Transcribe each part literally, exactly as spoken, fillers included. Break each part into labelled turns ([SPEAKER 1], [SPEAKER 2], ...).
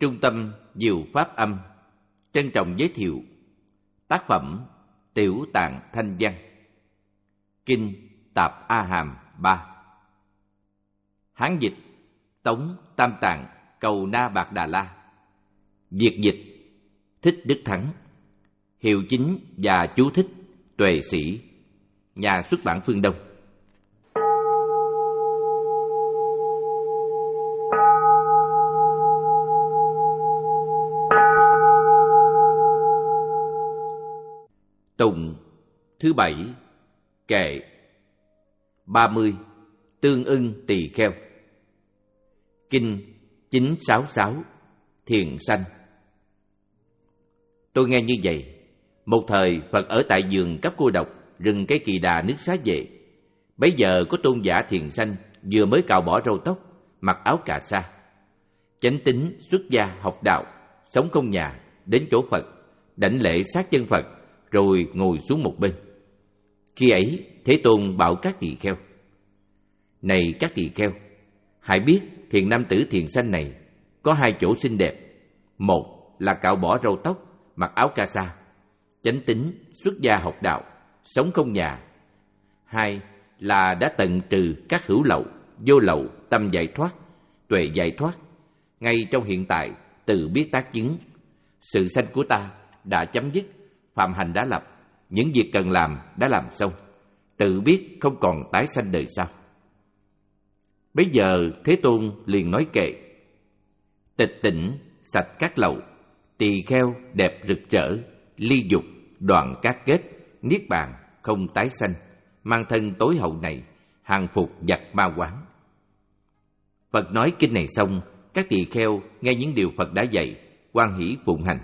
[SPEAKER 1] Trung tâm Diệu Pháp Âm trân trọng giới thiệu tác phẩm Tiểu Tạng Thanh Văn, Kinh Tạp A Hàm ba. Hán dịch Tống Tam Tạng Cầu Na Bạc Đà La. Việt dịch Thích Đức Thắng. Hiệu chính và chú thích Tuệ Sĩ. Nhà xuất bản Phương Đông. Tụng thứ bảy. Kệ ba mươi. Tương ưng tỳ kheo. Kinh chín sáu sáu. Thiền sanh. Tôi nghe như vậy. Một thời Phật ở tại vườn Cấp Cô Độc, rừng Cây Kỳ Đà, nước Xá Vệ. Bấy giờ có tôn giả thiền sanh vừa mới cạo bỏ râu tóc, mặc áo cà sa, chánh tín xuất gia học đạo, sống không nhà, đến chỗ Phật, đảnh lễ sát chân Phật, rồi ngồi xuống một bên. Khi ấy Thế Tôn bảo các tỳ kheo: Này các tỳ kheo, hãy biết thiền nam tử thiền sanh này có hai chỗ xinh đẹp. Một là cạo bỏ râu tóc, mặc áo ca sa, chánh tín xuất gia học đạo, sống không nhà. Hai là đã tận trừ các hữu lậu, vô lậu, tâm giải thoát, tuệ giải thoát. Ngay trong hiện tại tự biết tác chứng, sự sanh của ta đã chấm dứt, phạm hành đã lập, những việc cần làm đã làm xong, tự biết không còn tái sanh đời sau. Bấy giờ Thế Tôn liền nói kệ: Tịch tỉnh sạch các lậu, tỳ kheo đẹp rực rỡ, ly dục đoạn các kết, niết bàn không tái sanh, mang thân tối hậu này, hàng phục giặc ma quán. Phật nói kinh này xong, các tỳ kheo nghe những điều Phật đã dạy, hoan hỷ phụng hành.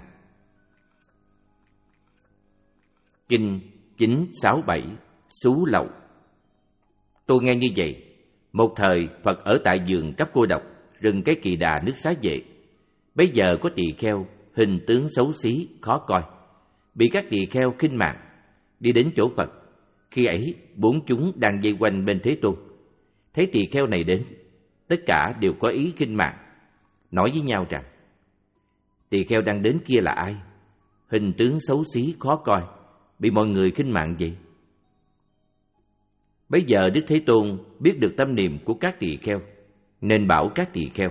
[SPEAKER 1] Kinh chín sáu bảy. Xú lậu. Tôi nghe như vậy. Một thời Phật ở tại vườn Cấp Cô Độc, rừng Cái Kỳ Đà, nước Xá Vệ. Bấy giờ có tỳ kheo hình tướng xấu xí, khó coi, bị các tỳ kheo khinh mạng, đi đến chỗ Phật. Khi ấy bốn chúng đang vây quanh bên Thế Tôn. Thấy tỳ kheo này đến, tất cả đều có ý khinh mạng, nói với nhau rằng: Tỳ kheo đang đến kia là ai? Hình tướng xấu xí, khó coi, bị mọi người khinh mạng vậy. Bấy giờ Đức Thế Tôn biết được tâm niệm của các tỳ kheo, nên bảo các tỳ kheo: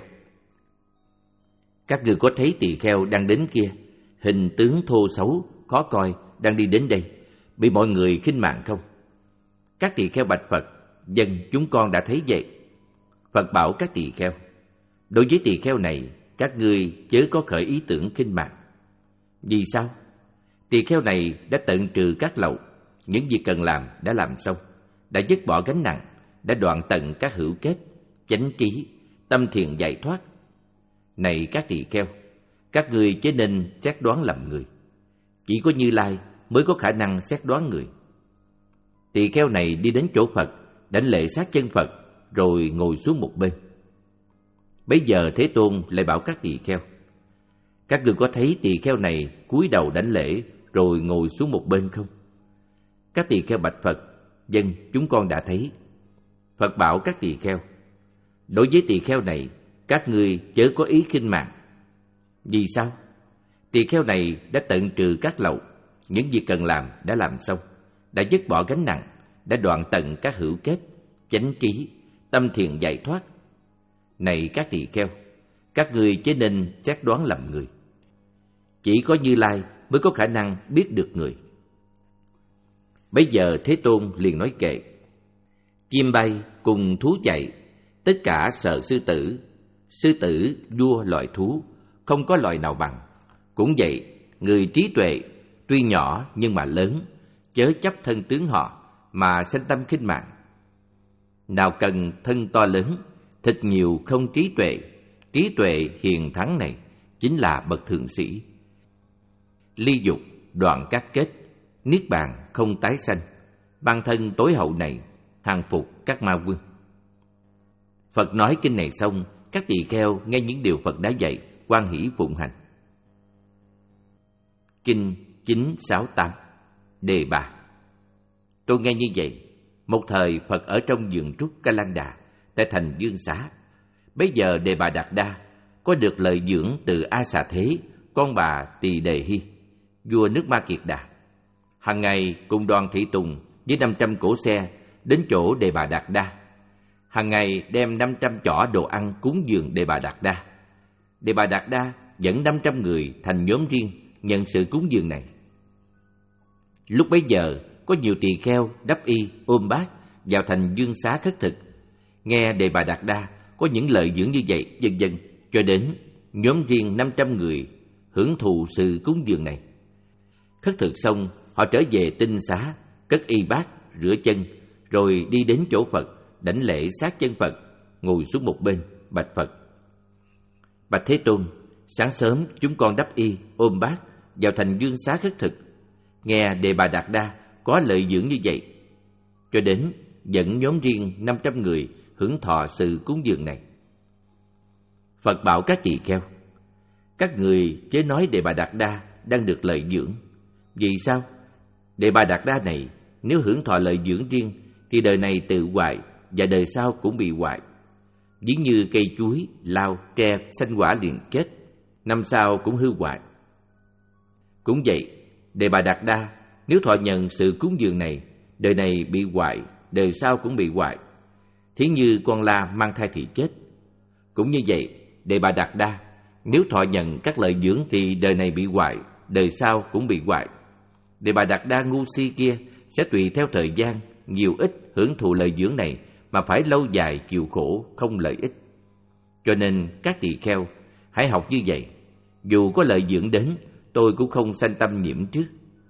[SPEAKER 1] Các ngươi có thấy tỳ kheo đang đến kia, hình tướng thô xấu, khó coi, đang đi đến đây, bị mọi người khinh mạng không? Các tỳ kheo bạch Phật: Dân, chúng con đã thấy vậy. Phật bảo các tỳ kheo: Đối với tỳ kheo này, các ngươi chớ có khởi ý tưởng khinh mạng. Vì sao? Tỳ kheo này đã tận trừ các lậu, những việc cần làm đã làm xong, đã dứt bỏ gánh nặng, đã đoạn tận các hữu kết, chánh trí, tâm thiền giải thoát. Này các tỳ kheo, các ngươi chớ nên xét đoán lầm người. Chỉ có Như Lai mới có khả năng xét đoán người. Tỳ kheo này đi đến chỗ Phật, đảnh lễ sát chân Phật, rồi ngồi xuống một bên. Bấy giờ Thế Tôn lại bảo các tỳ kheo: Các ngươi có thấy tỳ kheo này cúi đầu đảnh lễ rồi ngồi xuống một bên không? Các tỳ kheo bạch Phật: Dân, chúng con đã thấy. Phật bảo các tỳ kheo: Đối với tỳ kheo này, các ngươi chớ có ý khinh mạng. Vì sao? Tỳ kheo này đã tận trừ các lậu, những việc cần làm đã làm xong, đã dứt bỏ gánh nặng, đã đoạn tận các hữu kết, chánh trí, tâm thiền giải thoát. Này các tỳ kheo, các ngươi chớ nên xét đoán lầm người. Chỉ có Như Lai mới có khả năng biết được người. Bấy giờ Thế Tôn liền nói kệ: Chim bay cùng thú chạy, tất cả sợ sư tử. Sư tử vua loài thú, không có loài nào bằng. Cũng vậy, người trí tuệ tuy nhỏ nhưng mà lớn, chớ chấp thân tướng họ mà sanh tâm khinh mạng. Nào cần thân to lớn, thịt nhiều không trí tuệ. Trí tuệ hiền thắng này chính là bậc thượng sĩ. Ly dục đoạn các kết, niết bàn không tái sanh, ban thân tối hậu này, hàng phục các ma vương. Phật nói kinh này xong, các tỳ kheo nghe những điều Phật đã dạy, hoan hỷ phụng hành. Kinh chín sáu tám. Đề bà. Tôi nghe như vậy. Một thời Phật ở trong vườn trúc Ca Lan Đà, tại thành Dương Xá. Bấy giờ Đề Bà Đạt Đa có được lợi dưỡng từ A Xà Thế, con bà Tỳ Đề Hy, vua nước Ma Kiệt Đà. Hằng ngày cùng đoàn thị tùng với năm trăm cỗ xe đến chỗ Đề Bà Đạt Đa. Hằng ngày đem năm trăm chỏ đồ ăn cúng dường Đề Bà Đạt Đa. Đề Bà Đạt Đa dẫn năm trăm người thành nhóm riêng nhận sự cúng dường này. Lúc bấy giờ có nhiều tỳ kheo đắp y ôm bát vào thành dương xá khất thực, nghe Đề Bà Đạt Đa có những lời dưỡng như vậy, vân vân, cho đến nhóm riêng năm trăm người hưởng thụ sự cúng dường này. Khất thực xong, họ trở về tinh xá, cất y bát, rửa chân, rồi đi đến chỗ Phật, đảnh lễ sát chân Phật, ngồi xuống một bên, bạch Phật: Bạch Thế Tôn, sáng sớm chúng con đắp y ôm bát vào thành dương xá khất thực, nghe Đề Bà Đạt Đa có lợi dưỡng như vậy, cho đến dẫn nhóm riêng năm trăm người hưởng thọ sự cúng dường này. Phật bảo các tỳ kheo: các người chớ nói Đề Bà Đạt Đa đang được lợi dưỡng. Vì sao? Đề Bà Đạt Đa này nếu hưởng thọ lợi dưỡng riêng thì đời này tự hoại và đời sau cũng bị hoại. Ví như cây chuối, lao, tre, xanh quả liền chết, năm sau cũng hư hoại. Cũng vậy, Đề Bà Đạt Đa nếu thọ nhận sự cúng dường này, đời này bị hoại, đời sau cũng bị hoại. Thí như con la mang thai thì chết. Cũng như vậy, Đề Bà Đạt Đa nếu thọ nhận các lợi dưỡng thì đời này bị hoại, đời sau cũng bị hoại. Đề Bà Đạt Đa ngu si kia sẽ tùy theo thời gian, nhiều ít hưởng thụ lợi dưỡng này mà phải lâu dài chịu khổ không lợi ích. Cho nên các tỳ kheo hãy học như vậy. Dù có lợi dưỡng đến, tôi cũng không sanh tâm nhiễm trước.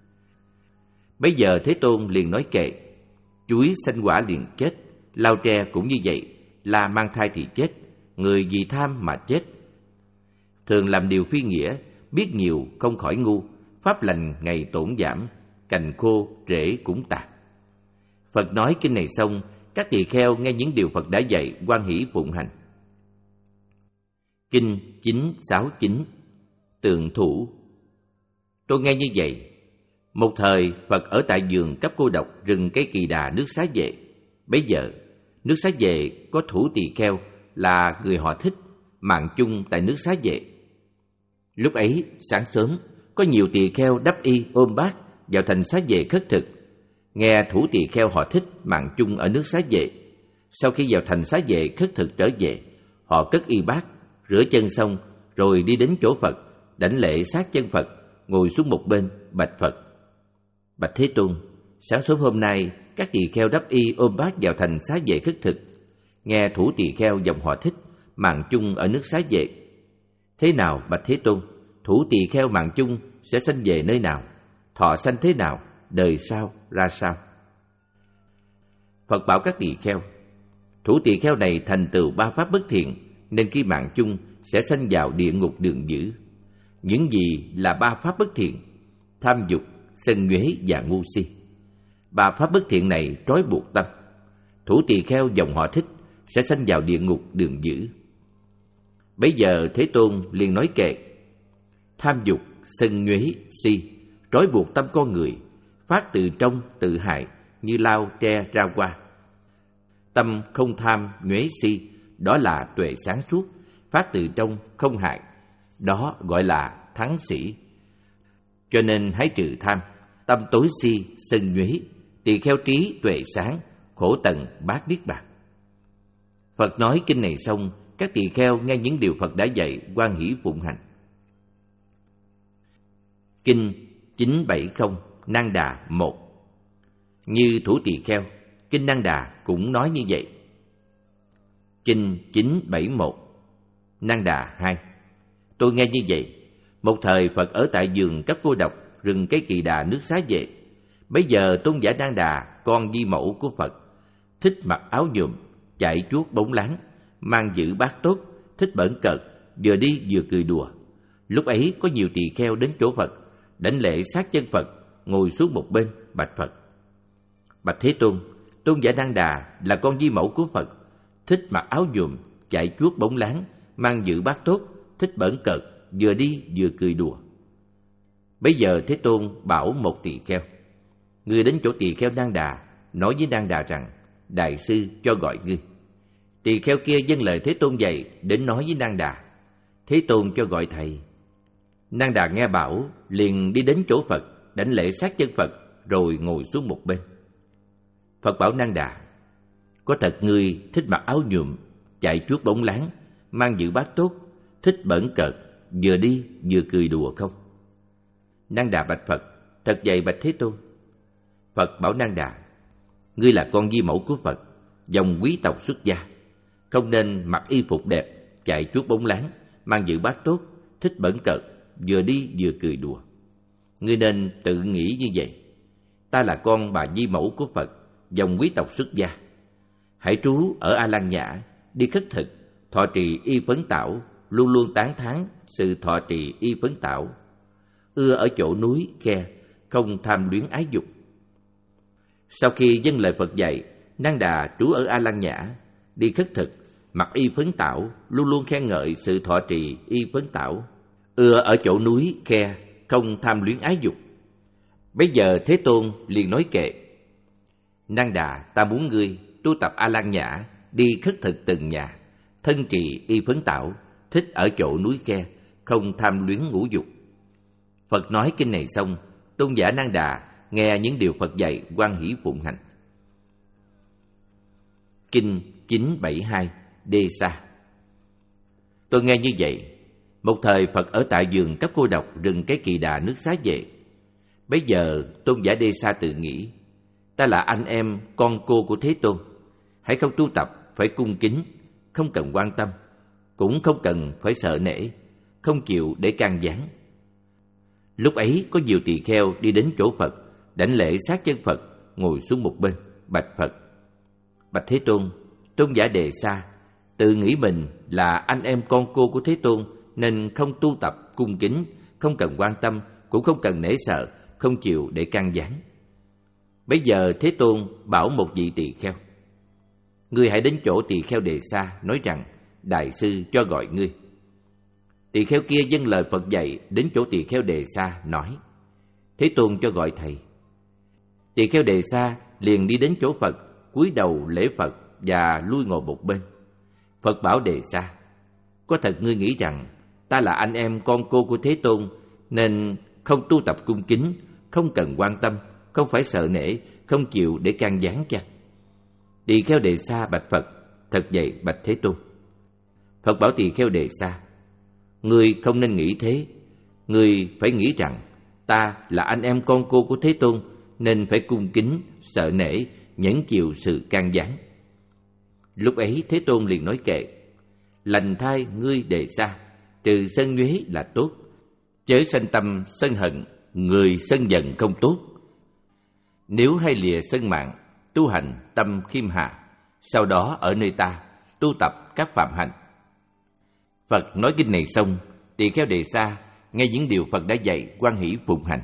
[SPEAKER 1] Bấy giờ Thế Tôn liền nói kệ: chuối xanh quả liền chết, lao tre cũng như vậy, la mang thai thì chết, người vì tham mà chết. Thường làm điều phi nghĩa, biết nhiều không khỏi ngu, pháp lành ngày tổn giảm, cành khô rễ cũng tàn. Phật nói kinh này xong, các tỳ kheo nghe những điều Phật đã dạy hoan hỷ phụng hành. Kinh chín sáu chín Tượng Thủ. Tôi nghe như vậy. Một thời Phật ở tại vườn Cấp Cô Độc, rừng cây Kỳ Đà, nước Xá Vệ. Bấy giờ nước Xá Vệ có thủ tỳ kheo là người họ Thích mạng chung tại nước Xá Vệ. Lúc ấy sáng sớm có nhiều tỳ kheo đắp y ôm bát vào thành Xá Vệ khất thực, nghe thủ tỳ kheo họ Thích mạng chung ở nước Xá Vệ. Sau khi vào thành Xá Vệ khất thực trở về, họ cất y bát, rửa chân xong rồi đi đến chỗ Phật, đảnh lễ sát chân Phật, ngồi xuống một bên, bạch Phật: Bạch Thế Tôn, sáng sớm hôm nay các tỳ kheo đắp y ôm bát vào thành Xá Vệ khất thực, nghe thủ tỳ kheo dòng họ Thích mạng chung ở nước Xá Vệ. Thế nào bạch Thế Tôn, thủ tỳ kheo mạng chung sẽ sanh về nơi nào? Thọ sanh thế nào? Đời sau ra sao? Phật bảo các tỳ kheo: thủ tỳ kheo này thành tựu ba pháp bất thiện, nên khi mạng chung sẽ sanh vào địa ngục đường dữ. Những gì là ba pháp bất thiện? Tham dục, sân nhuế và ngu si. Ba pháp bất thiện này trói buộc tâm. Thủ tỳ kheo dòng họ Thích sẽ sanh vào địa ngục đường dữ. Bấy giờ Thế Tôn liền nói kệ: tham dục, sân nhuế, si trói buộc tâm con người, phát từ trong tự hại, như lao tre ra hoa. Tâm không tham nhuế si, đó là tuệ sáng suốt, phát từ trong không hại, đó gọi là thắng sĩ. Cho nên hãy trừ tham, tâm tối si, sân nhuế, tỳ kheo trí tuệ sáng, khổ tận bát niết bàn. Phật nói kinh này xong, các tỳ kheo nghe những điều Phật đã dạy hoan hỷ phụng hành. Kinh chín bảy không Nan Đà một. Như thủ tỳ kheo, kinh Nan Đà cũng nói như vậy. Kinh chín bảy mốt Nan Đà hai. Tôi nghe như vậy. Một thời Phật ở tại vườn Cấp Cô Độc, rừng cây Kỳ Đà, nước Xá Vệ. Bấy giờ tôn giả Nan Đà, con di mẫu của Phật, thích mặc áo nhuộm, chạy chuốt bóng láng, mang giữ bát tốt, thích bỡn cợt, vừa đi vừa cười đùa. Lúc ấy có nhiều tỳ kheo đến chỗ Phật, đảnh lễ sát chân Phật, ngồi xuống một bên, bạch Phật: Bạch Thế Tôn, tôn giả Nan Đà là con di mẫu của Phật, thích mặc áo nhuộm, chạy chuốt bóng láng, mang giữ bát tốt, thích bỡn cợt, vừa đi vừa cười đùa. Bấy giờ Thế Tôn bảo một tỳ kheo: ngươi đến chỗ tỳ kheo Nan Đà, nói với Nan Đà rằng đại sư cho gọi ngươi. Tỳ kheo kia vâng lời Thế Tôn dạy, đến nói với Nan Đà. Thế Tôn cho gọi thầy. Nang Đà nghe bảo, liền đi đến chỗ Phật, đảnh lễ sát chân Phật, rồi ngồi xuống một bên. Phật bảo Nang Đà: có thật ngươi thích mặc áo nhuộm, chạy chuốt bóng láng, mang dự bát tốt, thích bẩn cợt, vừa đi vừa cười đùa không? Nang Đà bạch Phật: thật vậy bạch Thế Tôn. Phật bảo Nang Đà: ngươi là con di mẫu của Phật, dòng quý tộc xuất gia, không nên mặc y phục đẹp, chạy chuốt bóng láng, mang dự bát tốt, thích bẩn cợt, vừa đi vừa cười đùa. Ngươi nên tự nghĩ như vậy: ta là con bà di mẫu của Phật, dòng quý tộc xuất gia. Hãy trú ở A Lan Nhã, đi khất thực, thọ trì y phấn tảo, luôn luôn tán thán sự thọ trì y phấn tảo. Ưa ở chỗ núi khe, không tham luyến ái dục. Sau khi dâng lời Phật dạy, Nang Đà trú ở A Lan Nhã, đi khất thực, mặc y phấn tảo, luôn luôn khen ngợi sự thọ trì y phấn tảo. Ưa ở chỗ núi khe, không tham luyến ái dục. Bây giờ Thế Tôn liền nói kệ: Nang Đà, ta muốn ngươi tu tập A Lan Nhã, đi khất thực từng nhà, thân trì y phấn tảo, thích ở chỗ núi khe, không tham luyến ngũ dục. Phật nói kinh này xong, tôn giả Nang Đà nghe những điều Phật dạy, hoan hỷ phụng hành. Kinh chín bảy hai Đê Sa. Tôi nghe như vậy, một thời Phật ở tại vườn cấp cô độc rừng cái Kỳ Đà nước Xá Vệ. Bấy giờ tôn giả Đê Sa tự nghĩ: ta là anh em con cô của Thế Tôn, hãy không tu tập phải cung kính, không cần quan tâm, cũng không cần phải sợ nể, không chịu để can gián. Lúc ấy có nhiều tỳ kheo đi đến chỗ Phật, đảnh lễ sát chân Phật, ngồi xuống một bên, bạch Phật: bạch Thế Tôn, tôn giả Đề Sa tự nghĩ mình là anh em con cô của Thế Tôn, nên không tu tập cung kính, không cần quan tâm, cũng không cần nể sợ, không chịu để can gián. Bây giờ Thế Tôn bảo một vị tỳ kheo: ngươi hãy đến chỗ tỳ kheo Đề Sa, nói rằng đại sư cho gọi ngươi. Tỳ kheo kia dâng lời Phật dạy, đến chỗ tỳ kheo Đề Sa nói: Thế Tôn cho gọi thầy. Tỳ kheo Đề Sa liền đi đến chỗ Phật, cúi đầu lễ Phật và lui ngồi một bên. Phật bảo Đề Sa: có thật ngươi nghĩ rằng ta là anh em con cô của Thế Tôn, nên không tu tập cung kính, không cần quan tâm, không phải sợ nể, không chịu để can gián chăng? Tỳ kheo Đề Sa bạch Phật: thật vậy bạch Thế Tôn. Phật bảo tỳ kheo Đề Sa: ngươi không nên nghĩ thế, ngươi phải nghĩ rằng ta là anh em con cô của Thế Tôn, nên phải cung kính, sợ nể, nhẫn chịu sự can gián. Lúc ấy Thế Tôn liền nói kệ: lành thai ngươi Đề Sa, trừ sân nhuế là tốt, chớ sanh tâm sân hận, người sân giận không tốt. Nếu hay lìa sân mạng, tu hành tâm khiêm hạ, sau đó ở nơi ta tu tập các phạm hạnh. Phật nói kinh này xong, tỳ kheo Đề Sa nghe những điều Phật đã dạy, hoan hỷ phụng hành.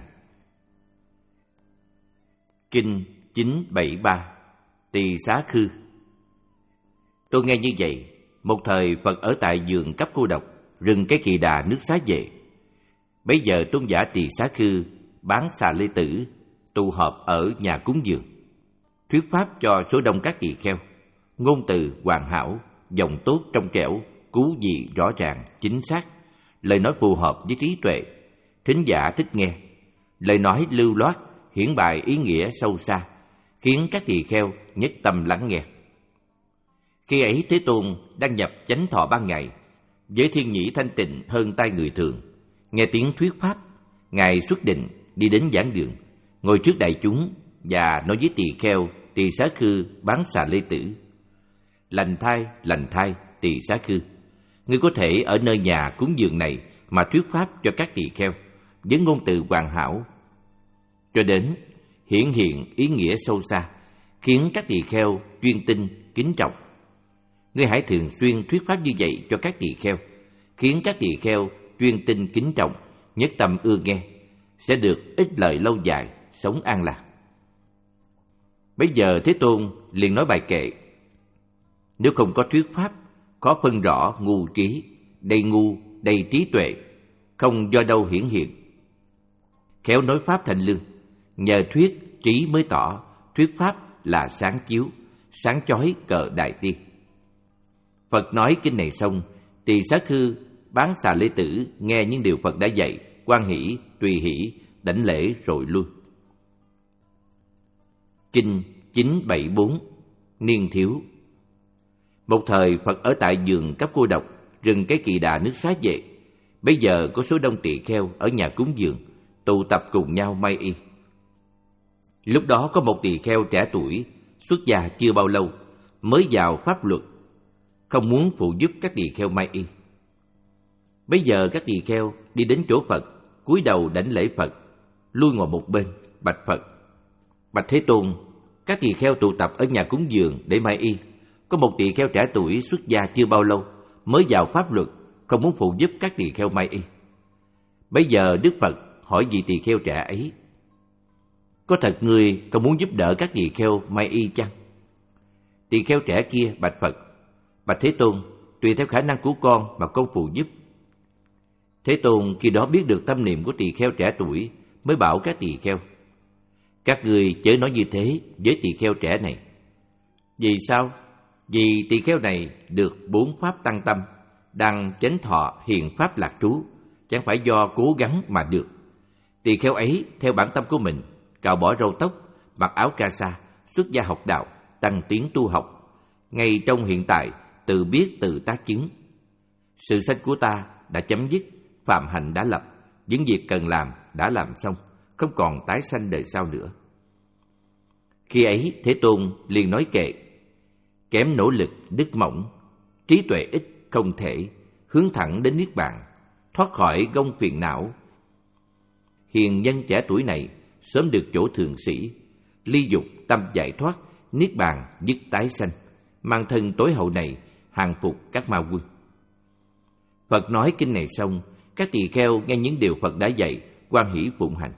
[SPEAKER 1] Kinh chín bảy ba Tỳ Xá Khư. Tôi nghe như vậy, một thời Phật ở tại vườn cấp cô độc, rừng cái Kỳ Đà nước Xá Vệ. Bấy giờ tôn giả Tỳ Xá Khư bán xà lê tử, tụ họp ở nhà cúng dường, thuyết pháp cho số đông các tỳ kheo, ngôn từ hoàn hảo, giọng tốt trong trẻo, cú dị rõ ràng, chính xác, lời nói phù hợp với trí tuệ, thính giả thích nghe, lời nói lưu loát, hiển bày ý nghĩa sâu xa, khiến các tỳ kheo nhất tâm lắng nghe. Khi ấy Thế Tôn đang nhập chánh thọ ban ngày, với thiên nhĩ thanh tịnh hơn tai người thường, nghe tiếng thuyết pháp, ngài xuất định đi đến giảng đường, ngồi trước đại chúng và nói với tỳ kheo Tỳ Xá Khư bán xà lê tử: lành thai, lành thai, Tỳ Xá Khư, ngươi có thể ở nơi nhà cúng dường này mà thuyết pháp cho các tỳ kheo với ngôn từ hoàn hảo, cho đến hiển hiện ý nghĩa sâu xa, khiến các tỳ kheo chuyên tin kính trọng. Ngươi hãy thường xuyên thuyết pháp như vậy cho các tỳ kheo, khiến các tỳ kheo chuyên tin kính trọng, nhất tâm ưa nghe, sẽ được ích lợi lâu dài, sống an lạc. Bây giờ Thế Tôn liền nói bài kệ: nếu không có thuyết pháp, khó phân rõ ngu trí, đầy ngu, đầy trí tuệ, không do đâu hiển hiện. Khéo nói pháp thành lương, nhờ thuyết trí mới tỏ, thuyết pháp là sáng chiếu, sáng chói cờ đại tiên. Phật nói kinh này xong, Tỳ Xá Khư Bán xà lê tử nghe những điều Phật đã dạy, hoan hỷ, tùy hỷ, đảnh lễ rồi lui. Kinh chín bảy bốn Niên Thiếu. Một thời Phật ở tại vườn Cấp Cô Độc, rừng Cái Kỳ Đà nước Xá Vệ. Bây giờ có số đông tỳ kheo ở nhà cúng dường tụ tập cùng nhau may y. Lúc đó có một tỳ kheo trẻ tuổi, xuất gia chưa bao lâu, mới vào pháp luật, không muốn phụ giúp các tỳ kheo may y. Bây giờ các tỳ kheo đi đến chỗ Phật, cúi đầu đảnh lễ Phật, lui ngồi một bên, bạch Phật: Bạch Thế Tôn, các tỳ kheo tụ tập ở nhà cúng dường để may y. Có một tỳ kheo trẻ tuổi xuất gia chưa bao lâu, mới vào pháp luật, không muốn phụ giúp các tỳ kheo may y. Bây giờ Đức Phật hỏi vị tỳ kheo trẻ ấy: Có thật ngươi không muốn giúp đỡ các tỳ kheo may y chăng? Tỳ kheo trẻ kia bạch Phật: Bạch Thế Tôn, tùy theo khả năng của con mà con phụ giúp. Thế Tôn khi đó biết được tâm niệm của tỳ kheo trẻ tuổi, mới bảo các tỳ kheo: Các ngươi chớ nói như thế với tỳ kheo trẻ này. Vì sao? Vì tỳ kheo này được bốn pháp tăng tâm, đang chánh thọ hiền pháp lạc trú, chẳng phải do cố gắng mà được. Tỳ kheo ấy theo bản tâm của mình, cạo bỏ râu tóc, mặc áo ca sa, xuất gia học đạo, tăng tiến tu học. Ngay trong hiện tại, tự biết tự tác chứng. Sự sanh của ta đã chấm dứt, phạm hạnh đã lập, những việc cần làm đã làm xong, không còn tái sanh đời sau nữa. Khi ấy Thế Tôn liền nói kệ: Kém nỗ lực đức mỏng, trí tuệ ít không thể, hướng thẳng đến niết bàn, thoát khỏi gông phiền não. Hiền nhân trẻ tuổi này sớm được chỗ thượng sĩ, ly dục tâm giải thoát, niết bàn dứt tái sanh, mang thân tối hậu này hàng phục các ma quân. Phật nói kinh này xong, các tỳ kheo nghe những điều Phật đã dạy, hoan hỷ phụng hành.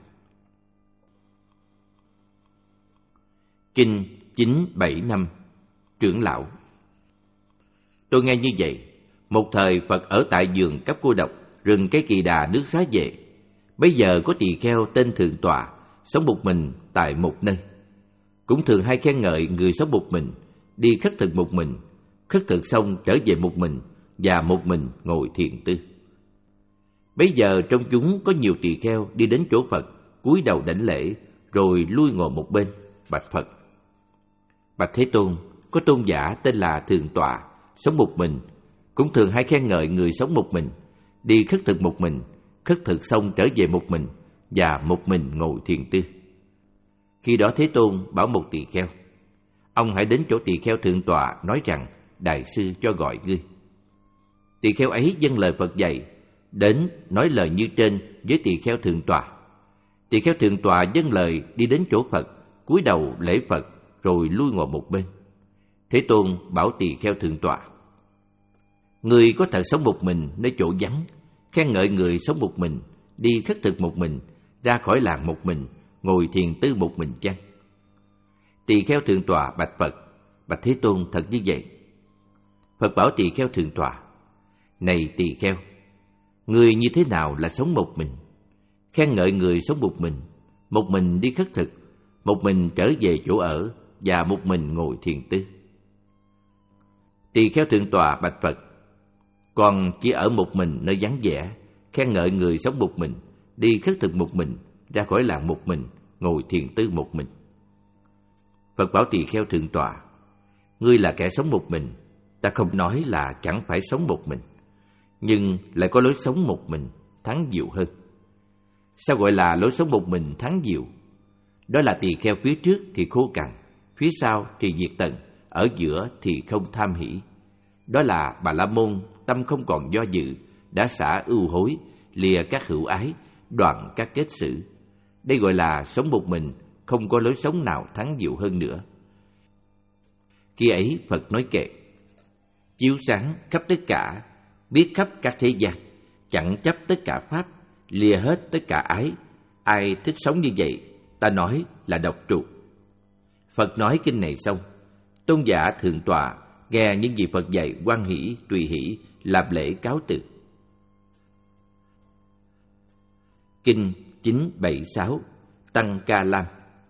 [SPEAKER 1] Kinh chín bảy năm Trưởng lão. Tôi nghe như vậy, một thời Phật ở tại vườn Cấp Cô Độc, rừng Cái Kỳ Đà nước Xá Vệ. Bây giờ có tỳ kheo tên Thượng Tọa, sống một mình tại một nơi. Cũng thường hay khen ngợi người sống một mình, đi khất thực một mình, khất thực xong trở về một mình, và một mình ngồi thiền tư. Bây giờ trong chúng có nhiều tỳ kheo đi đến chỗ Phật, cúi đầu đảnh lễ, rồi lui ngồi một bên, bạch Phật: Bạch Thế Tôn, có tôn giả tên là Thượng Tọa, sống một mình, cũng thường hay khen ngợi người sống một mình, đi khất thực một mình, khất thực xong trở về một mình, và một mình ngồi thiền tư. Khi đó Thế Tôn bảo một tỳ kheo: Ông hãy đến chỗ tỳ kheo Thượng Tọa, nói rằng Đại sư cho gọi ngươi. Tỳ kheo ấy vâng lời Phật dạy, đến nói lời như trên với tỳ kheo Thượng Tọa. Tỳ kheo Thượng Tọa vâng lời đi đến chỗ Phật, cúi đầu lễ Phật, rồi lui ngồi một bên. Thế Tôn bảo tỳ kheo Thượng Tọa: Ngươi có thật sống một mình nơi chỗ vắng, khen ngợi người sống một mình, đi khất thực một mình, ra khỏi làng một mình, ngồi thiền tư một mình chăng? Tỳ kheo Thượng Tọa bạch Phật: Bạch Thế Tôn, thật như vậy. Phật bảo tỳ kheo Thượng Tọa: Này tỳ kheo, người như thế nào là sống một mình? Khen ngợi người sống một mình, một mình đi khất thực, một mình trở về chỗ ở, và một mình ngồi thiền tư. Tỳ kheo Thượng Tọa bạch Phật: Con chỉ ở một mình nơi vắng vẻ, khen ngợi người sống một mình, đi khất thực một mình, ra khỏi làng một mình, ngồi thiền tư một mình. Phật bảo tỳ kheo Thượng Tọa: Ngươi là kẻ sống một mình, ta không nói là chẳng phải sống một mình, nhưng lại có lối sống một mình thắng diệu hơn. Sao gọi là lối sống một mình thắng diệu? Đó là tỳ kheo phía trước thì khô cằn, phía sau thì diệt tận, ở giữa thì không tham hỷ. Đó là Bà La Môn tâm không còn do dự, đã xả ưu hối, lìa các hữu ái, đoạn các kết xử. Đây gọi là sống một mình, không có lối sống nào thắng diệu hơn nữa. Khi ấy Phật nói kệ: Chiếu sáng khắp tất cả, biết khắp các thế gian, chẳng chấp tất cả pháp, lìa hết tất cả ái. Ai thích sống như vậy, ta nói là độc trụ. Phật nói kinh này xong, tôn giả Thượng Tọa nghe những gì Phật dạy, hoan hỷ tùy hỷ, làm lễ cáo từ. Kinh chín bảy sáu Tăng Ca Lam.